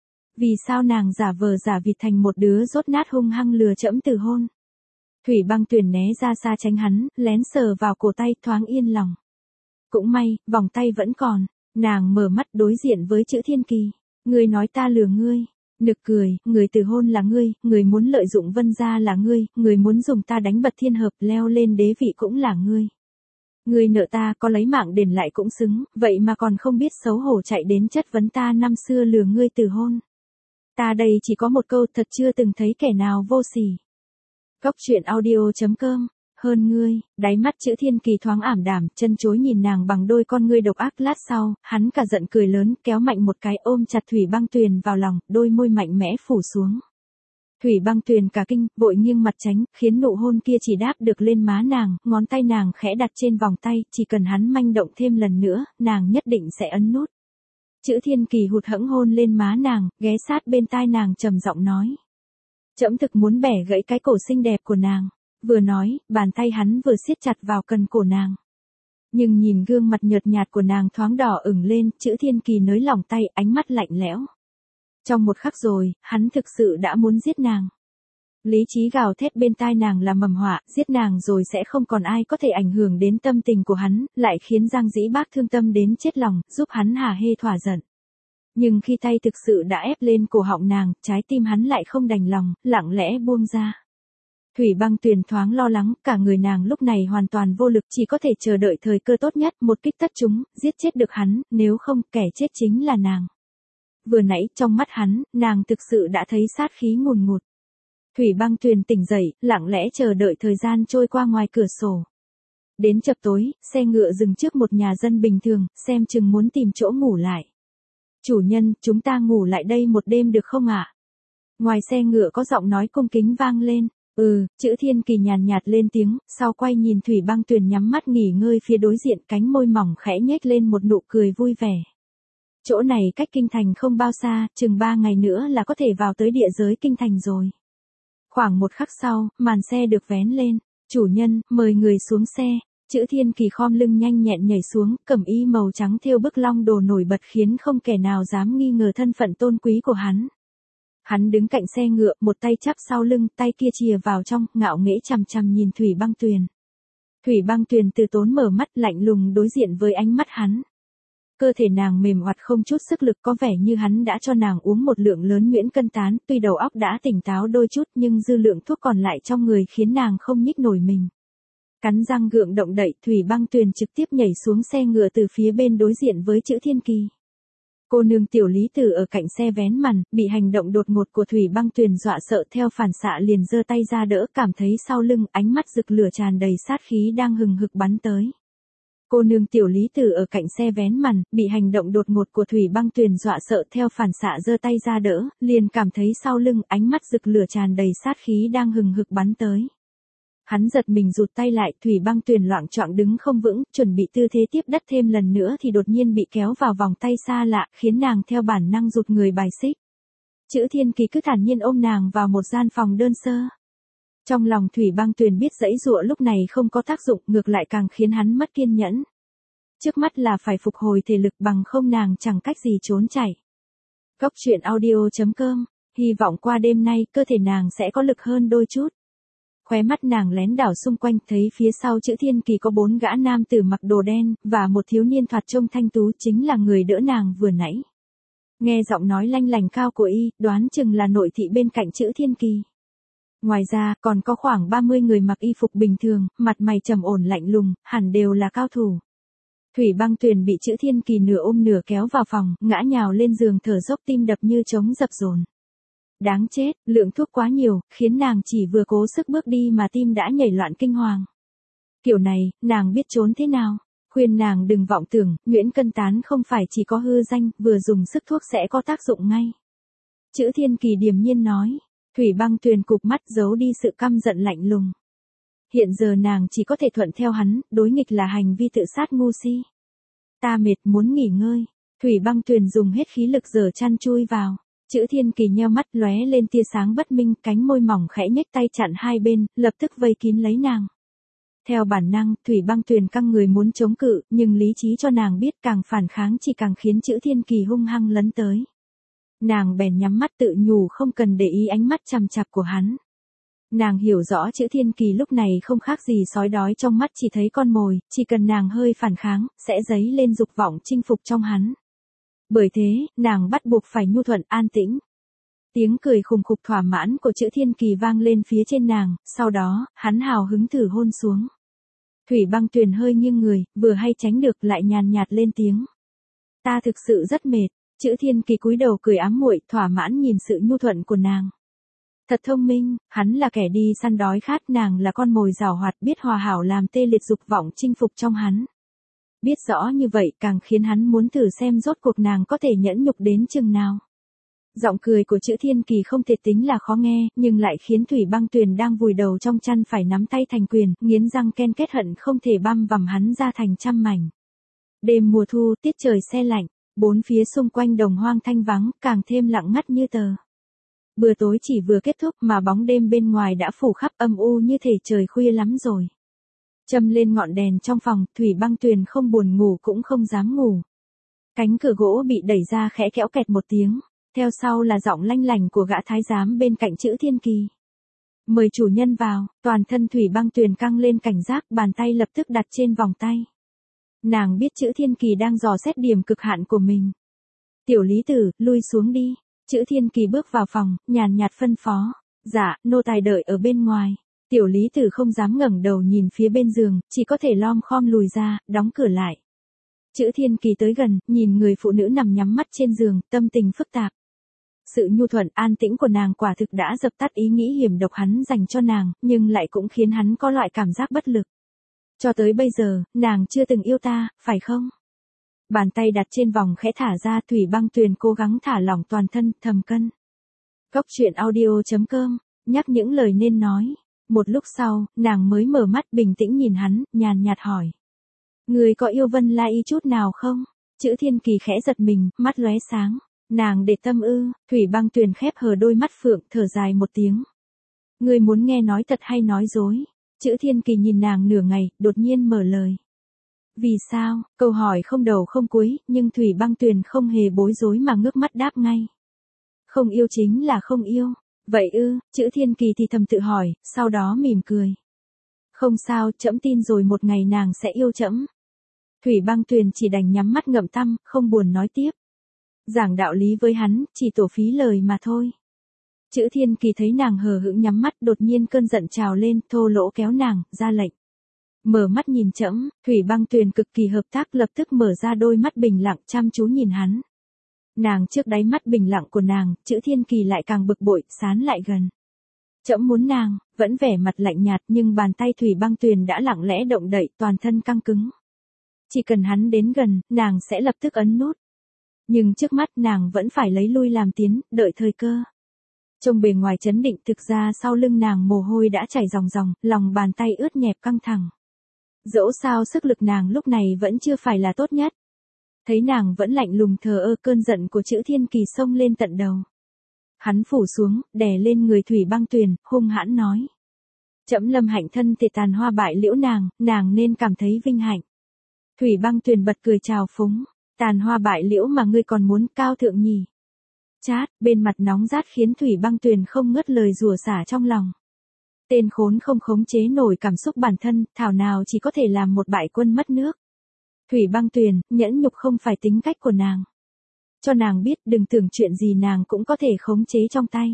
Vì sao nàng giả vờ giả vịt thành một đứa dốt nát hung hăng lừa trẫm từ hôn? Thủy Băng Tuyền né ra xa tránh hắn, lén sờ vào cổ tay, thoáng yên lòng. Cũng may, vòng tay vẫn còn. Nàng mở mắt đối diện với Chữ Thiên Kỳ. Ngươi nói ta lừa ngươi. Nực cười, người từ hôn là ngươi, người muốn lợi dụng Vân gia là ngươi, người muốn dùng ta đánh bật thiên hợp leo lên đế vị cũng là ngươi. Ngươi nợ ta, có lấy mạng đền lại cũng xứng, vậy mà còn không biết xấu hổ chạy đến chất vấn ta năm xưa lừa ngươi từ hôn. Ta đây chỉ có một câu, thật chưa từng thấy kẻ nào vô sỉ. Góc truyện audio.com. Hơn ngươi, đáy mắt Chữ Thiên Kỳ thoáng ảm đạm, chân chối nhìn nàng bằng đôi con ngươi độc ác, lát sau, hắn cả giận cười lớn, kéo mạnh một cái ôm chặt Thủy Băng Tuyền vào lòng, đôi môi mạnh mẽ phủ xuống. Thủy Băng Tuyền cả kinh, vội nghiêng mặt tránh, khiến nụ hôn kia chỉ đáp được lên má nàng, ngón tay nàng khẽ đặt trên vòng tay, chỉ cần hắn manh động thêm lần nữa, nàng nhất định sẽ ấn nút. Chữ Thiên Kỳ hụt hẫng hôn lên má nàng, ghé sát bên tai nàng trầm giọng nói. Trẫm thực muốn bẻ gãy cái cổ xinh đẹp của nàng. Vừa nói, bàn tay hắn vừa siết chặt vào cần cổ nàng. Nhưng nhìn gương mặt nhợt nhạt của nàng thoáng đỏ ửng lên, Chữ Thiên Kỳ nới lỏng tay, ánh mắt lạnh lẽo. Trong một khắc rồi, hắn thực sự đã muốn giết nàng. Lý trí gào thét bên tai nàng là mầm họa, giết nàng rồi sẽ không còn ai có thể ảnh hưởng đến tâm tình của hắn, lại khiến Giang Dĩ Bác thương tâm đến chết lòng, giúp hắn hả hê thỏa giận. Nhưng khi tay thực sự đã ép lên cổ họng nàng, trái tim hắn lại không đành lòng, lặng lẽ buông ra. Thủy Băng Tuyền thoáng lo lắng, cả người nàng lúc này hoàn toàn vô lực, chỉ có thể chờ đợi thời cơ tốt nhất, một kích tất trúng, giết chết được hắn, nếu không, kẻ chết chính là nàng. Vừa nãy, trong mắt hắn, nàng thực sự đã thấy sát khí ngùn ngụt. Thủy Băng Tuyền tỉnh dậy, lặng lẽ chờ đợi thời gian trôi qua ngoài cửa sổ. Đến chập tối, xe ngựa dừng trước một nhà dân bình thường, xem chừng muốn tìm chỗ ngủ lại. Chủ nhân, chúng ta ngủ lại đây một đêm được không ạ? Ngoài xe ngựa có giọng nói cung kính vang lên. Chữ Thiên Kỳ nhàn nhạt lên tiếng, sau quay nhìn Thủy Băng Tuyền nhắm mắt nghỉ ngơi phía đối diện, cánh môi mỏng khẽ nhếch lên một nụ cười vui vẻ. Chỗ này cách kinh thành không bao xa, chừng 3 ngày nữa là có thể vào tới địa giới kinh thành rồi. Khoảng một khắc sau, màn xe được vén lên. Chủ nhân, mời người xuống xe. Chữ Thiên Kỳ khom lưng nhanh nhẹn nhảy xuống, cẩm y màu trắng thêu bức long đồ nổi bật khiến không kẻ nào dám nghi ngờ thân phận tôn quý của hắn. Hắn đứng cạnh xe ngựa, một tay chắp sau lưng, tay kia chìa vào trong, ngạo nghễ chằm chằm nhìn Thủy Băng Tuyền. Thủy Băng Tuyền từ tốn mở mắt lạnh lùng đối diện với ánh mắt hắn. Cơ thể nàng mềm oặt không chút sức lực, có vẻ như hắn đã cho nàng uống một lượng lớn nhuyễn cân tán, tuy đầu óc đã tỉnh táo đôi chút nhưng dư lượng thuốc còn lại trong người khiến nàng không nhích nổi mình. Cắn răng gượng động đậy, Thủy Băng Tuyền trực tiếp nhảy xuống xe ngựa từ phía bên đối diện với Chữ Thiên Kỳ. Cô nương Tiểu Lý Tử ở cạnh xe vén màn, bị hành động đột ngột của Thủy Băng Tuyền dọa sợ, theo phản xạ liền giơ tay ra đỡ, cảm thấy sau lưng ánh mắt rực lửa tràn đầy sát khí đang hừng hực bắn tới. Cô nương Tiểu Lý Tử ở cạnh xe vén màn, bị hành động đột ngột của Thủy Băng Tuyền dọa sợ, theo phản xạ giơ tay ra đỡ, liền cảm thấy sau lưng ánh mắt rực lửa tràn đầy sát khí đang hừng hực bắn tới. Hắn giật mình rụt tay lại, Thủy Băng Tuyền loạng choạng đứng không vững, chuẩn bị tư thế tiếp đất thêm lần nữa thì đột nhiên bị kéo vào vòng tay xa lạ, khiến nàng theo bản năng rụt người bài xích. Chữ Thiên Kỳ cứ thản nhiên ôm nàng vào một gian phòng đơn sơ. Trong lòng Thủy Băng Tuyền biết giãy giụa lúc này không có tác dụng, ngược lại càng khiến hắn mất kiên nhẫn. Trước mắt là phải phục hồi thể lực, bằng không nàng chẳng cách gì trốn chạy. Góc truyện audio.com, hy vọng qua đêm nay cơ thể nàng sẽ có lực hơn đôi chút. Khóe mắt nàng lén đảo xung quanh, thấy phía sau Chữ Thiên Kỳ có 4 gã nam tử mặc đồ đen, và một thiếu niên thoạt trông thanh tú, chính là người đỡ nàng vừa nãy. Nghe giọng nói lanh lành cao của y, đoán chừng là nội thị bên cạnh Chữ Thiên Kỳ. Ngoài ra, còn có khoảng 30 người mặc y phục bình thường, mặt mày trầm ổn lạnh lùng, hẳn đều là cao thủ. Thủy Băng Tuyền bị Chữ Thiên Kỳ nửa ôm nửa kéo vào phòng, ngã nhào lên giường thở dốc, tim đập như trống dập dồn. Đáng chết, lượng thuốc quá nhiều, khiến nàng chỉ vừa cố sức bước đi mà tim đã nhảy loạn kinh hoàng. Kiểu này, nàng biết trốn thế nào? Khuyên nàng đừng vọng tưởng, nhuyễn cân tán không phải chỉ có hư danh, vừa dùng sức thuốc sẽ có tác dụng ngay. Chữ Thiên Kỳ điềm nhiên nói. Thủy Băng Tuyền cụp mắt giấu đi sự căm giận lạnh lùng. Hiện giờ nàng chỉ có thể thuận theo hắn, đối nghịch là hành vi tự sát ngu si. Ta mệt muốn nghỉ ngơi. Thủy Băng Tuyền dùng hết khí lực giở chăn chui vào. Chữ Thiên Kỳ nheo mắt lóe lên tia sáng bất minh, cánh môi mỏng khẽ nhếch tay chặn hai bên, lập tức vây kín lấy nàng. Theo bản năng, Thủy Băng Tuyền căng người muốn chống cự, nhưng lý trí cho nàng biết càng phản kháng chỉ càng khiến Chữ Thiên Kỳ hung hăng lấn tới. Nàng bèn nhắm mắt tự nhủ không cần để ý ánh mắt chằm chằm của hắn. Nàng hiểu rõ Chữ Thiên Kỳ lúc này không khác gì sói đói trong mắt chỉ thấy con mồi, chỉ cần nàng hơi phản kháng, sẽ dấy lên dục vọng chinh phục trong hắn. Bởi thế, nàng bắt buộc phải nhu thuận an tĩnh. Tiếng cười khùng khục thỏa mãn của Chữ Thiên Kỳ vang lên phía trên nàng, sau đó, hắn hào hứng thử hôn xuống. Thủy Băng Tuyền hơi nghiêng người, vừa hay tránh được lại nhàn nhạt lên tiếng. Ta thực sự rất mệt. Chữ Thiên Kỳ cúi đầu cười ám muội, thỏa mãn nhìn sự nhu thuận của nàng. Thật thông minh, hắn là kẻ đi săn đói khát, nàng là con mồi giảo hoạt, biết hòa hảo làm tê liệt dục vọng chinh phục trong hắn. Biết rõ như vậy càng khiến hắn muốn thử xem rốt cuộc nàng có thể nhẫn nhục đến chừng nào. Giọng cười của Chữ Thiên Kỳ không thể tính là khó nghe, nhưng lại khiến Thủy Băng Tuyền đang vùi đầu trong chăn phải nắm tay thành quyền, nghiến răng ken kết hận không thể băm vằm hắn ra thành trăm mảnh. Đêm mùa thu, tiết trời se lạnh. Bốn phía xung quanh đồng hoang thanh vắng, càng thêm lặng ngắt như tờ. Bữa tối chỉ vừa kết thúc mà bóng đêm bên ngoài đã phủ khắp, âm u như thể trời khuya lắm rồi. Châm lên ngọn đèn trong phòng, Thủy Băng Tuyền không buồn ngủ cũng không dám ngủ. Cánh cửa gỗ bị đẩy ra khẽ kéo kẹt một tiếng, theo sau là giọng lanh lành của gã thái giám bên cạnh Chữ Thiên Kỳ. Mời chủ nhân vào, toàn thân Thủy Băng Tuyền căng lên cảnh giác, bàn tay lập tức đặt trên vòng tay. Nàng biết Chữ Thiên Kỳ đang dò xét điểm cực hạn của mình. Tiểu Lý Tử, lui xuống đi. Chữ Thiên Kỳ bước vào phòng, nhàn nhạt phân phó. Dạ, nô tài đợi ở bên ngoài. Tiểu Lý Tử không dám ngẩng đầu nhìn phía bên giường, chỉ có thể lom khom lùi ra, đóng cửa lại. Chữ Thiên Kỳ tới gần, nhìn người phụ nữ nằm nhắm mắt trên giường, tâm tình phức tạp. Sự nhu thuận an tĩnh của nàng quả thực đã dập tắt ý nghĩ hiểm độc hắn dành cho nàng, nhưng lại cũng khiến hắn có loại cảm giác bất lực. Cho tới bây giờ, nàng chưa từng yêu ta, phải không? Bàn tay đặt trên vòng khẽ thả ra, Thủy Băng Tuyền cố gắng thả lỏng toàn thân, thầm cân. Góc truyện audio.com, nhắc những lời nên nói. Một lúc sau, nàng mới mở mắt bình tĩnh nhìn hắn, nhàn nhạt hỏi. Người có yêu Vân La Y chút nào không? Chữ Thiên Kỳ khẽ giật mình, mắt lóe sáng. Nàng để tâm ư? Thủy Băng Tuyền khép hờ đôi mắt phượng, thở dài một tiếng. Người muốn nghe nói thật hay nói dối? Chữ Thiên Kỳ nhìn nàng nửa ngày, đột nhiên mở lời. Vì sao? Câu hỏi không đầu không cuối, nhưng Thủy Băng Tuyền không hề bối rối mà ngước mắt đáp ngay. Không yêu chính là không yêu. Vậy ư? Chữ Thiên Kỳ thì thầm tự hỏi, sau đó mỉm cười. Không sao, trẫm tin rồi một ngày nàng sẽ yêu trẫm. Thủy Băng Tuyền chỉ đành nhắm mắt ngậm tăm, không buồn nói tiếp. Giảng đạo lý với hắn, chỉ tổ phí lời mà thôi. Chữ Thiên Kỳ thấy nàng hờ hững nhắm mắt, đột nhiên cơn giận trào lên, thô lỗ kéo nàng, ra lệnh. Mở mắt nhìn trẫm. Thủy Băng Tuyền cực kỳ hợp tác, lập tức mở ra đôi mắt bình lặng chăm chú nhìn hắn. Nàng trước đáy mắt bình lặng của nàng, Chữ Thiên Kỳ lại càng bực bội, sán lại gần. Trẫm muốn nàng, vẫn vẻ mặt lạnh nhạt nhưng bàn tay Thủy Băng Tuyền đã lặng lẽ động đậy, toàn thân căng cứng. Chỉ cần hắn đến gần, nàng sẽ lập tức ấn nút. Nhưng trước mắt nàng vẫn phải lấy lui làm tiến, đợi thời cơ. Trông bề ngoài trấn định, thực ra sau lưng nàng mồ hôi đã chảy ròng ròng, lòng bàn tay ướt nhẹp căng thẳng. Dẫu sao sức lực nàng lúc này vẫn chưa phải là tốt nhất. Thấy nàng vẫn lạnh lùng thờ ơ, cơn giận của Chữ Thiên Kỳ xông lên tận đầu. Hắn phủ xuống, đè lên người Thủy Băng Tuyền, hung hãn nói. Trẫm lâm hạnh thân thể tàn hoa bại liễu nàng nên cảm thấy vinh hạnh. Thủy Băng Tuyền bật cười trào phúng. Tàn hoa bại liễu mà ngươi còn muốn cao thượng nhỉ? Chát, bên mặt nóng rát khiến Thủy Băng Tuyền không ngớt lời rủa xả trong lòng. Tên khốn không khống chế nổi cảm xúc bản thân, thảo nào chỉ có thể làm một bại quân mất nước. Thủy Băng Tuyền, nhẫn nhục không phải tính cách của nàng. Cho nàng biết đừng tưởng chuyện gì nàng cũng có thể khống chế trong tay.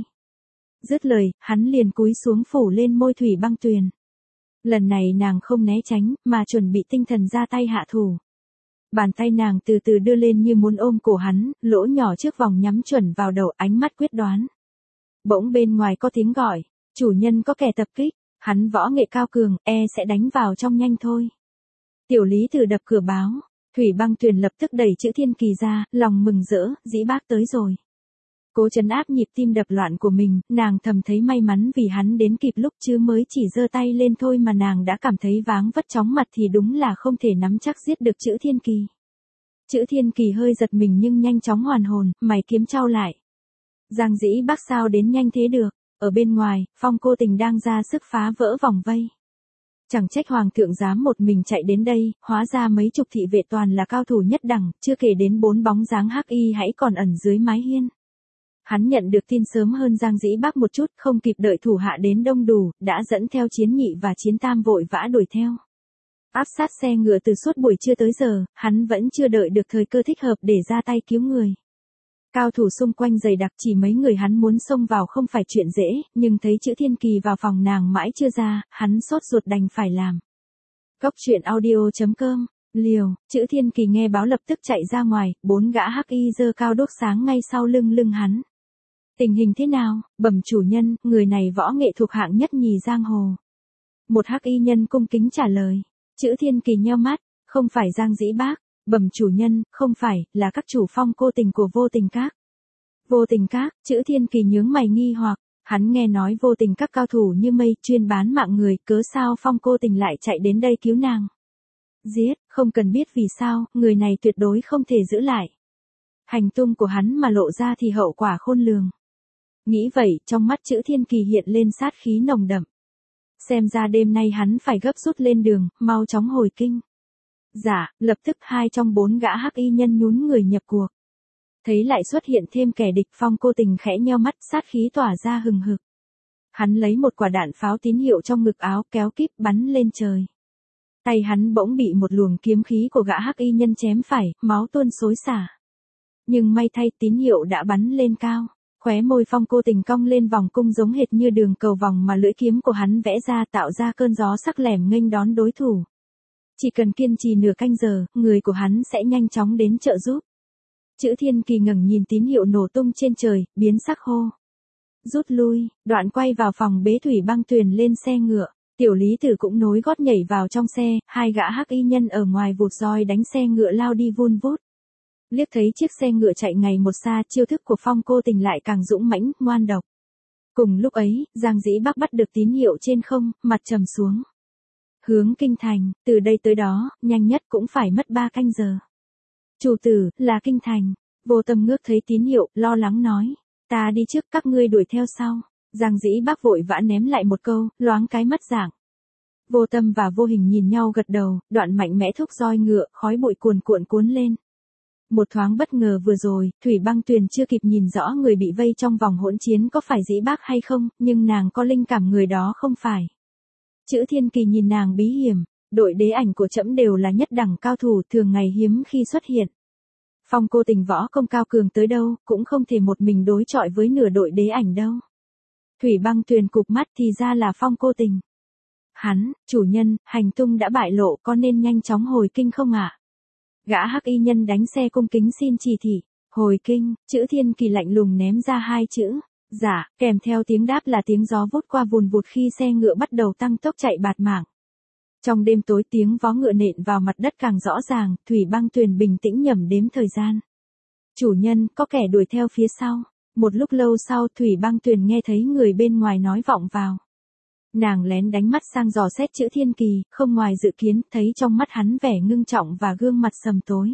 Dứt lời, hắn liền cúi xuống phủ lên môi Thủy Băng Tuyền. Lần này nàng không né tránh, mà chuẩn bị tinh thần ra tay hạ thủ. Bàn tay nàng từ từ đưa lên như muốn ôm cổ hắn, lỗ nhỏ trước vòng nhắm chuẩn vào đầu, ánh mắt quyết đoán. Bỗng bên ngoài có tiếng gọi, chủ nhân có kẻ tập kích, hắn võ nghệ cao cường, sẽ đánh vào trong nhanh thôi. Tiểu Lý Tử đập cửa báo, Thủy Băng Tuyền lập tức đẩy Chữ Thiên Kỳ ra, lòng mừng rỡ, dĩ bác tới rồi. Cố trấn áp nhịp tim đập loạn của mình, nàng thầm thấy may mắn vì hắn đến kịp lúc, chứ mới chỉ giơ tay lên thôi mà nàng đã cảm thấy váng vất chóng mặt thì đúng là không thể nắm chắc giết được Chữ Thiên Kỳ. Chữ Thiên Kỳ hơi giật mình nhưng nhanh chóng hoàn hồn, mày kiếm trao lại. Giang Dĩ Bác sao đến nhanh thế được? Ở bên ngoài, Phong Cô Tình đang ra sức phá vỡ vòng vây. Chẳng trách hoàng thượng dám một mình chạy đến đây, hóa ra mấy chục thị vệ toàn là cao thủ nhất đẳng, chưa kể đến 4 bóng dáng hắc y hãy còn ẩn dưới mái hiên. Hắn nhận được tin sớm hơn Giang Dĩ Bác một chút, không kịp đợi thủ hạ đến đông đủ, đã dẫn theo chiến nhị và chiến tam vội vã đuổi theo. Áp sát xe ngựa từ suốt buổi trưa tới giờ, hắn vẫn chưa đợi được thời cơ thích hợp để ra tay cứu người. Cao thủ xung quanh dày đặc, chỉ mấy người hắn muốn xông vào không phải chuyện dễ, nhưng thấy Chữ Thiên Kỳ vào phòng nàng mãi chưa ra, hắn sốt ruột đành phải làm. Cốc truyện audio.com, liều, Chữ Thiên Kỳ nghe báo lập tức chạy ra ngoài, 4 gã hắc y giơ cao đuốc sáng ngay sau lưng hắn. Tình hình thế nào? Bẩm chủ nhân, người này võ nghệ thuộc hạng nhất nhì giang hồ. Một hắc y nhân cung kính trả lời. Chữ Thiên Kỳ nheo mắt, không phải Giang Dĩ Bác. Bẩm chủ nhân, không phải, là các chủ Phong Cô Tình của Vô Tình Các. Vô Tình Các? Chữ Thiên Kỳ nhướng mày nghi hoặc, hắn nghe nói Vô Tình Các cao thủ như mây, chuyên bán mạng người, cớ sao Phong Cô Tình lại chạy đến đây cứu nàng? Giết, không cần biết vì sao, người này tuyệt đối không thể giữ lại. Hành tung của hắn mà lộ ra thì hậu quả khôn lường. Nghĩ vậy, trong mắt Chữ Thiên Kỳ hiện lên sát khí nồng đậm. Xem ra đêm nay hắn phải gấp rút lên đường, mau chóng hồi kinh. Dạ, lập tức 2 trong 4 gã hắc y nhân nhún người nhập cuộc. Thấy lại xuất hiện thêm kẻ địch, Phong Cô Tình khẽ nheo mắt, sát khí tỏa ra hừng hực. Hắn lấy một quả đạn pháo tín hiệu trong ngực áo, kéo kíp bắn lên trời. Tay hắn bỗng bị một luồng kiếm khí của gã hắc y nhân chém phải, máu tuôn xối xả. Nhưng may thay, tín hiệu đã bắn lên cao. Khóe môi Phong Cô Tình cong lên vòng cung giống hệt như đường cầu vòng mà lưỡi kiếm của hắn vẽ ra, tạo ra cơn gió sắc lẻm nghênh đón đối thủ. Chỉ cần kiên trì nửa canh giờ, người của hắn sẽ nhanh chóng đến trợ giúp. Chữ Thiên Kỳ ngẩng nhìn tín hiệu nổ tung trên trời, biến sắc hô. Rút lui, đoạn quay vào phòng bế Thủy Băng Tuyền lên xe ngựa. Tiểu Lý Tử cũng nối gót nhảy vào trong xe, 2 gã hắc y nhân ở ngoài vụt roi đánh xe ngựa lao đi vun vút. Liếc thấy chiếc xe ngựa chạy ngày một xa, chiêu thức của Phong Cô Tình lại càng dũng mãnh, ngoan độc. Cùng lúc ấy, Giang Dĩ Bác bắt được tín hiệu trên không, mặt trầm xuống. Hướng kinh thành, từ đây tới đó, nhanh nhất cũng phải mất 3 canh giờ. Chủ tử, là kinh thành. Vô Tâm ngước thấy tín hiệu, lo lắng nói. Ta đi trước, các ngươi đuổi theo sau. Giang Dĩ Bác vội vã ném lại một câu, loáng cái mắt dạng. Vô tâm và vô hình nhìn nhau gật đầu, đoạn mạnh mẽ thúc roi ngựa, khói bụi cuồn cuộn cuốn lên. Một thoáng bất ngờ vừa rồi, Thủy Băng Tuyền chưa kịp nhìn rõ người bị vây trong vòng hỗn chiến có phải Dĩ Bác hay không, nhưng nàng có linh cảm người đó không phải. Chữ Thiên Kỳ nhìn nàng bí hiểm, đội đế ảnh của trẫm đều là nhất đẳng cao thủ, thường ngày hiếm khi xuất hiện. Phong Cô Tình võ công cao cường tới đâu, cũng không thể một mình đối chọi với nửa đội đế ảnh đâu. Thủy Băng Tuyền cụp mắt, thì ra là Phong Cô Tình. Hắn, chủ nhân, hành tung đã bại lộ, có nên nhanh chóng hồi kinh không ạ? Gã hắc y nhân đánh xe cung kính xin chỉ thị. Hồi kinh, chữ Thiên Kỳ lạnh lùng ném ra hai chữ. Dạ, kèm theo tiếng đáp là tiếng gió vút qua vùn vụt khi xe ngựa bắt đầu tăng tốc chạy bạt mạng. Trong đêm tối tiếng vó ngựa nện vào mặt đất càng rõ ràng, Thủy Băng Tuyền bình tĩnh nhẩm đếm thời gian. Chủ nhân, có kẻ đuổi theo phía sau. Một lúc lâu sau, Thủy Băng Tuyền nghe thấy người bên ngoài nói vọng vào. Nàng lén đánh mắt sang dò xét chữ Thiên Kỳ, không ngoài dự kiến, thấy trong mắt hắn vẻ ngưng trọng và gương mặt sầm tối.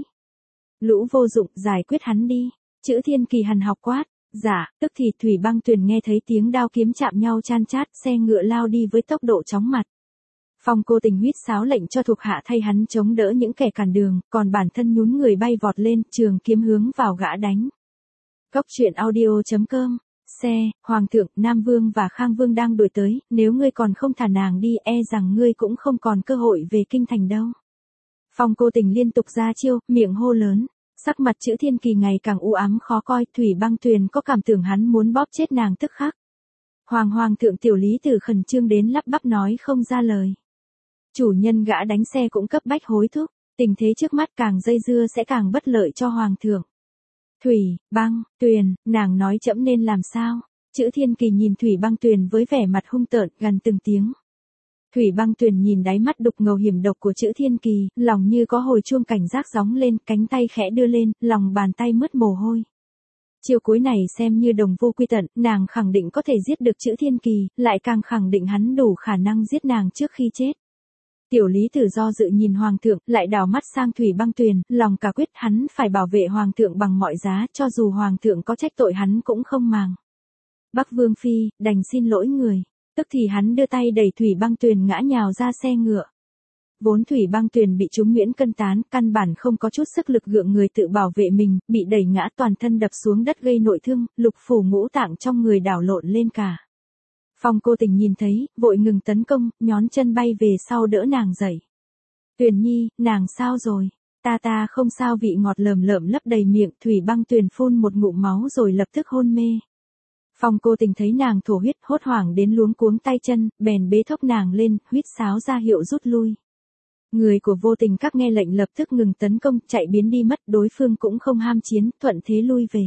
Lũ vô dụng, giải quyết hắn đi. Chữ Thiên Kỳ hằn học quát. Dạ, tức thì Thủy Băng Tuyền nghe thấy tiếng đao kiếm chạm nhau chan chát, xe ngựa lao đi với tốc độ chóng mặt. Phong Cô Tình huýt sáo lệnh cho thuộc hạ thay hắn chống đỡ những kẻ cản đường, còn bản thân nhún người bay vọt lên, trường kiếm hướng vào gã đánh. Cốc truyện audio.com. Xe, Hoàng thượng, Nam Vương và Khang Vương đang đuổi tới, nếu ngươi còn không thả nàng đi, e rằng ngươi cũng không còn cơ hội về kinh thành đâu. Phong Cô Tình liên tục ra chiêu, miệng hô lớn. Sắc mặt chữ Thiên Kỳ ngày càng u ám khó coi, Thủy Băng Tuyền có cảm tưởng hắn muốn bóp chết nàng tức khắc. Hoàng thượng, tiểu lý tử khẩn trương đến lắp bắp nói không ra lời. Chủ nhân, gã đánh xe cũng cấp bách hối thúc, tình thế trước mắt càng dây dưa sẽ càng bất lợi cho Hoàng thượng. Thủy Băng Tuyền, nàng nói trẫm nên làm sao? Chữ Thiên Kỳ nhìn Thủy Băng Tuyền với vẻ mặt hung tợn, gần từng tiếng. Thủy Băng Tuyền nhìn đáy mắt đục ngầu hiểm độc của chữ Thiên Kỳ, lòng như có hồi chuông cảnh giác gióng lên, cánh tay khẽ đưa lên, lòng bàn tay mướt mồ hôi. Chiêu cuối này xem như đồng vô quy tận, nàng khẳng định có thể giết được chữ Thiên Kỳ, lại càng khẳng định hắn đủ khả năng giết nàng trước khi chết. Tiểu lý tử do dự nhìn Hoàng thượng, lại đảo mắt sang Thủy Băng Tuyền, lòng cả quyết hắn phải bảo vệ Hoàng thượng bằng mọi giá, cho dù Hoàng thượng có trách tội hắn cũng không màng. Bắc Vương Phi, đành xin lỗi người. Tức thì hắn đưa tay đẩy Thủy Băng Tuyền ngã nhào ra xe ngựa. Vốn Thủy Băng Tuyền bị trúng Nguyễn Cân tán, căn bản không có chút sức lực gượng người tự bảo vệ mình, bị đẩy ngã toàn thân đập xuống đất gây nội thương, lục phủ ngũ tạng trong người đảo lộn lên cả. Phong Cô Tình nhìn thấy, vội ngừng tấn công, nhón chân bay về sau đỡ nàng dậy. Tuyền Nhi, nàng sao rồi? Ta không sao, vị ngọt lờm lợm lấp đầy miệng, Thủy Băng Tuyền phun một ngụm máu rồi lập tức hôn mê. Phong Cô Tình thấy nàng thổ huyết, hốt hoảng đến luống cuống tay chân, bèn bế thốc nàng lên, huýt sáo ra hiệu rút lui. Người của Vô Tình Các nghe lệnh lập tức ngừng tấn công, chạy biến đi mất, đối phương cũng không ham chiến, thuận thế lui về.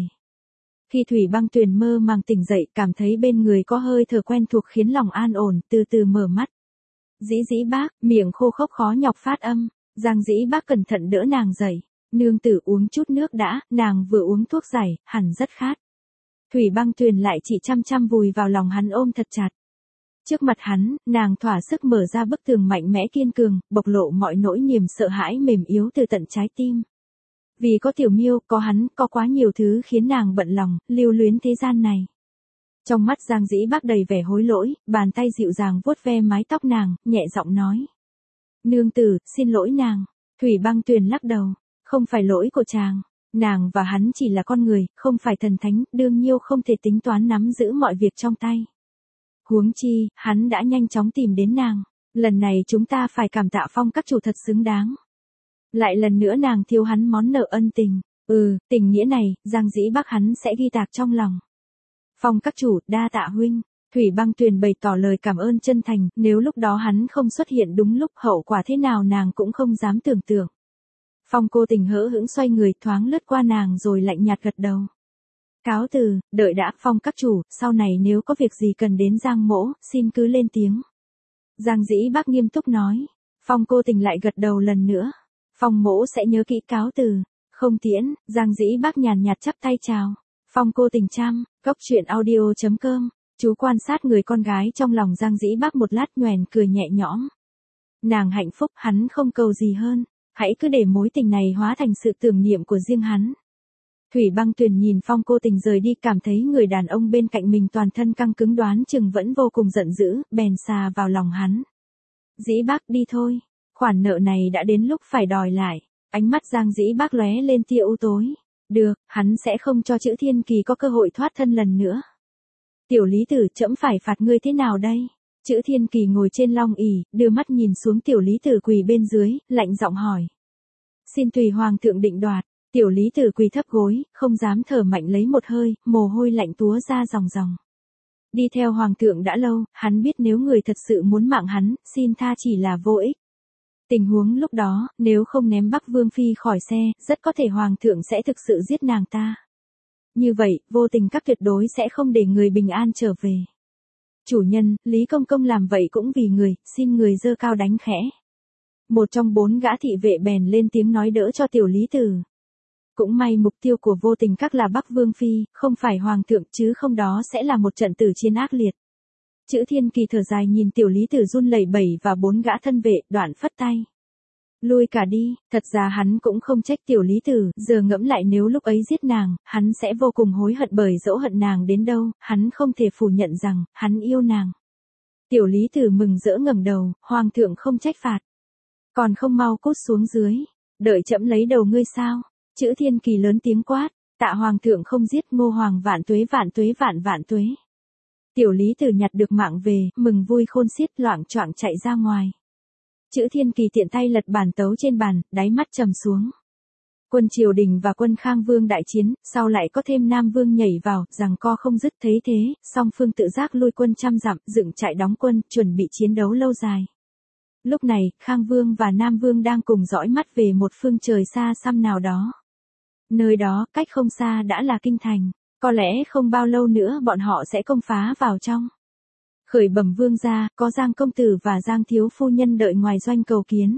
Khi Thủy Băng Tuyền mơ màng tỉnh dậy, cảm thấy bên người có hơi thở quen thuộc khiến lòng an ổn, từ từ mở mắt. Dĩ Bác, miệng khô khốc khó nhọc phát âm, Giang Dĩ Bác cẩn thận đỡ nàng dậy. Nương tử uống chút nước đã, nàng vừa uống thuốc giải, hẳn rất khát. Thủy Băng Tuyền lại chỉ chăm chăm vùi vào lòng hắn ôm thật chặt. Trước mặt hắn, nàng thỏa sức mở ra bức tường mạnh mẽ kiên cường, bộc lộ mọi nỗi niềm sợ hãi mềm yếu từ tận trái tim. Vì có Tiểu Miêu, có hắn, có quá nhiều thứ khiến nàng bận lòng, lưu luyến thế gian này. Trong mắt Giang Dĩ Bác đầy vẻ hối lỗi, bàn tay dịu dàng vuốt ve mái tóc nàng, nhẹ giọng nói. Nương tử, xin lỗi nàng. Thủy Băng Tuyền lắc đầu, không phải lỗi của chàng. Nàng và hắn chỉ là con người, không phải thần thánh, đương nhiêu không thể tính toán nắm giữ mọi việc trong tay. Huống chi, hắn đã nhanh chóng tìm đến nàng. Lần này chúng ta phải cảm tạ Phong các chủ thật xứng đáng. Lại lần nữa nàng thiếu hắn món nợ ân tình. Tình nghĩa này, Giang Dĩ Bác hắn sẽ ghi tạc trong lòng. Phong các chủ, đa tạ huynh. Thủy Băng Tuyền bày tỏ lời cảm ơn chân thành, nếu lúc đó hắn không xuất hiện đúng lúc, hậu quả thế nào nàng cũng không dám tưởng tượng. Phong Cô Tình hỡ hững xoay người, thoáng lướt qua nàng rồi lạnh nhạt gật đầu. Cáo từ, đợi đã, Phong các chủ, sau này nếu có việc gì cần đến Giang mỗ, xin cứ lên tiếng. Giang Dĩ Bác nghiêm túc nói. Phong Cô Tình lại gật đầu lần nữa. Phong mỗ sẽ nhớ kỹ, cáo từ. Không tiễn, Giang Dĩ Bác nhàn nhạt chắp tay chào. Phong Cô Tình chăm, cốc truyện audio.com. Chú quan sát người con gái trong lòng Giang Dĩ Bác một lát, nhoẻn cười nhẹ nhõm. Nàng hạnh phúc, hắn không cầu gì hơn. Hãy cứ để mối tình này hóa thành sự tưởng niệm của riêng hắn. Thủy Băng Tuyền nhìn Phong Cô Tình rời đi, cảm thấy người đàn ông bên cạnh mình toàn thân căng cứng, đoán chừng vẫn vô cùng giận dữ, bèn xà vào lòng hắn. Dĩ Bác đi thôi, khoản nợ này đã đến lúc phải đòi lại. Ánh mắt Giang Dĩ Bác lóe lên tia u tối. Được, hắn sẽ không cho Chữ Thiên Kỳ có cơ hội thoát thân lần nữa. Tiểu Lý Tử, trẫm phải phạt ngươi thế nào đây? Chữ Thiên Kỳ ngồi trên long ỷ, đưa mắt nhìn xuống Tiểu Lý Tử quỳ bên dưới, lạnh giọng hỏi. Xin tùy hoàng thượng định đoạt. Tiểu Lý Tử quỳ thấp gối, không dám thở mạnh lấy một hơi, mồ hôi lạnh túa ra ròng ròng. Đi theo hoàng thượng đã lâu, hắn biết nếu người thật sự muốn mạng hắn, xin tha chỉ là vô ích. Tình huống lúc đó, nếu không ném Bắc Vương Phi khỏi xe, rất có thể hoàng thượng sẽ thực sự giết nàng ta. Như vậy, vô tình các tuyệt đối sẽ không để người bình an trở về. Chủ nhân, Lý Công Công làm vậy cũng vì người, xin người giơ cao đánh khẽ. Một trong 4 gã thị vệ bèn lên tiếng nói đỡ cho Tiểu Lý Tử. Cũng may mục tiêu của vô tình các là Bắc Vương Phi, không phải hoàng thượng, chứ không đó sẽ là một trận tử chiến ác liệt. Chữ Thiên Kỳ thở dài nhìn Tiểu Lý Tử run lẩy bẩy và 4 gã thân vệ, đoạn phất tay. Lui cả đi, thật ra hắn cũng không trách Tiểu Lý Tử, giờ ngẫm lại nếu lúc ấy giết nàng, hắn sẽ vô cùng hối hận bởi dẫu hận nàng đến đâu, hắn không thể phủ nhận rằng, hắn yêu nàng. Tiểu Lý Tử mừng rỡ ngẩng đầu, hoàng thượng không trách phạt. Còn không mau cút xuống dưới, đợi trẫm lấy đầu ngươi sao? Chữ Thiên Kỳ lớn tiếng quát, tạ hoàng thượng không giết, Ngô hoàng vạn tuế vạn tuế vạn vạn tuế. Tiểu Lý Tử nhặt được mạng về, mừng vui khôn xiết, loạng choạng chạy ra ngoài. Chữ Thiên Kỳ tiện tay lật bản tấu trên bàn, đáy mắt trầm xuống. Quân triều đình và quân Khang Vương đại chiến, sau lại có thêm Nam Vương nhảy vào, giằng co không dứt, thấy thế, song phương tự giác lui quân trăm dặm, dựng trại đóng quân, chuẩn bị chiến đấu lâu dài. Lúc này, Khang Vương và Nam Vương đang cùng dõi mắt về một phương trời xa xăm nào đó. Nơi đó, cách không xa đã là kinh thành, có lẽ không bao lâu nữa bọn họ sẽ công phá vào trong. Khởi bẩm vương gia, có Giang công tử và Giang thiếu phu nhân đợi ngoài doanh cầu kiến.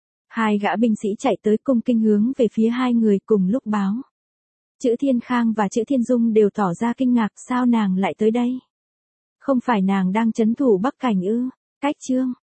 2 gã binh sĩ chạy tới cung kinh hướng về phía 2 người cùng lúc báo. Chữ Thiên Khang và Chữ Thiên Dung đều tỏ ra kinh ngạc, sao nàng lại tới đây? Không phải nàng đang trấn thủ Bắc Cảnh ư? Cách chương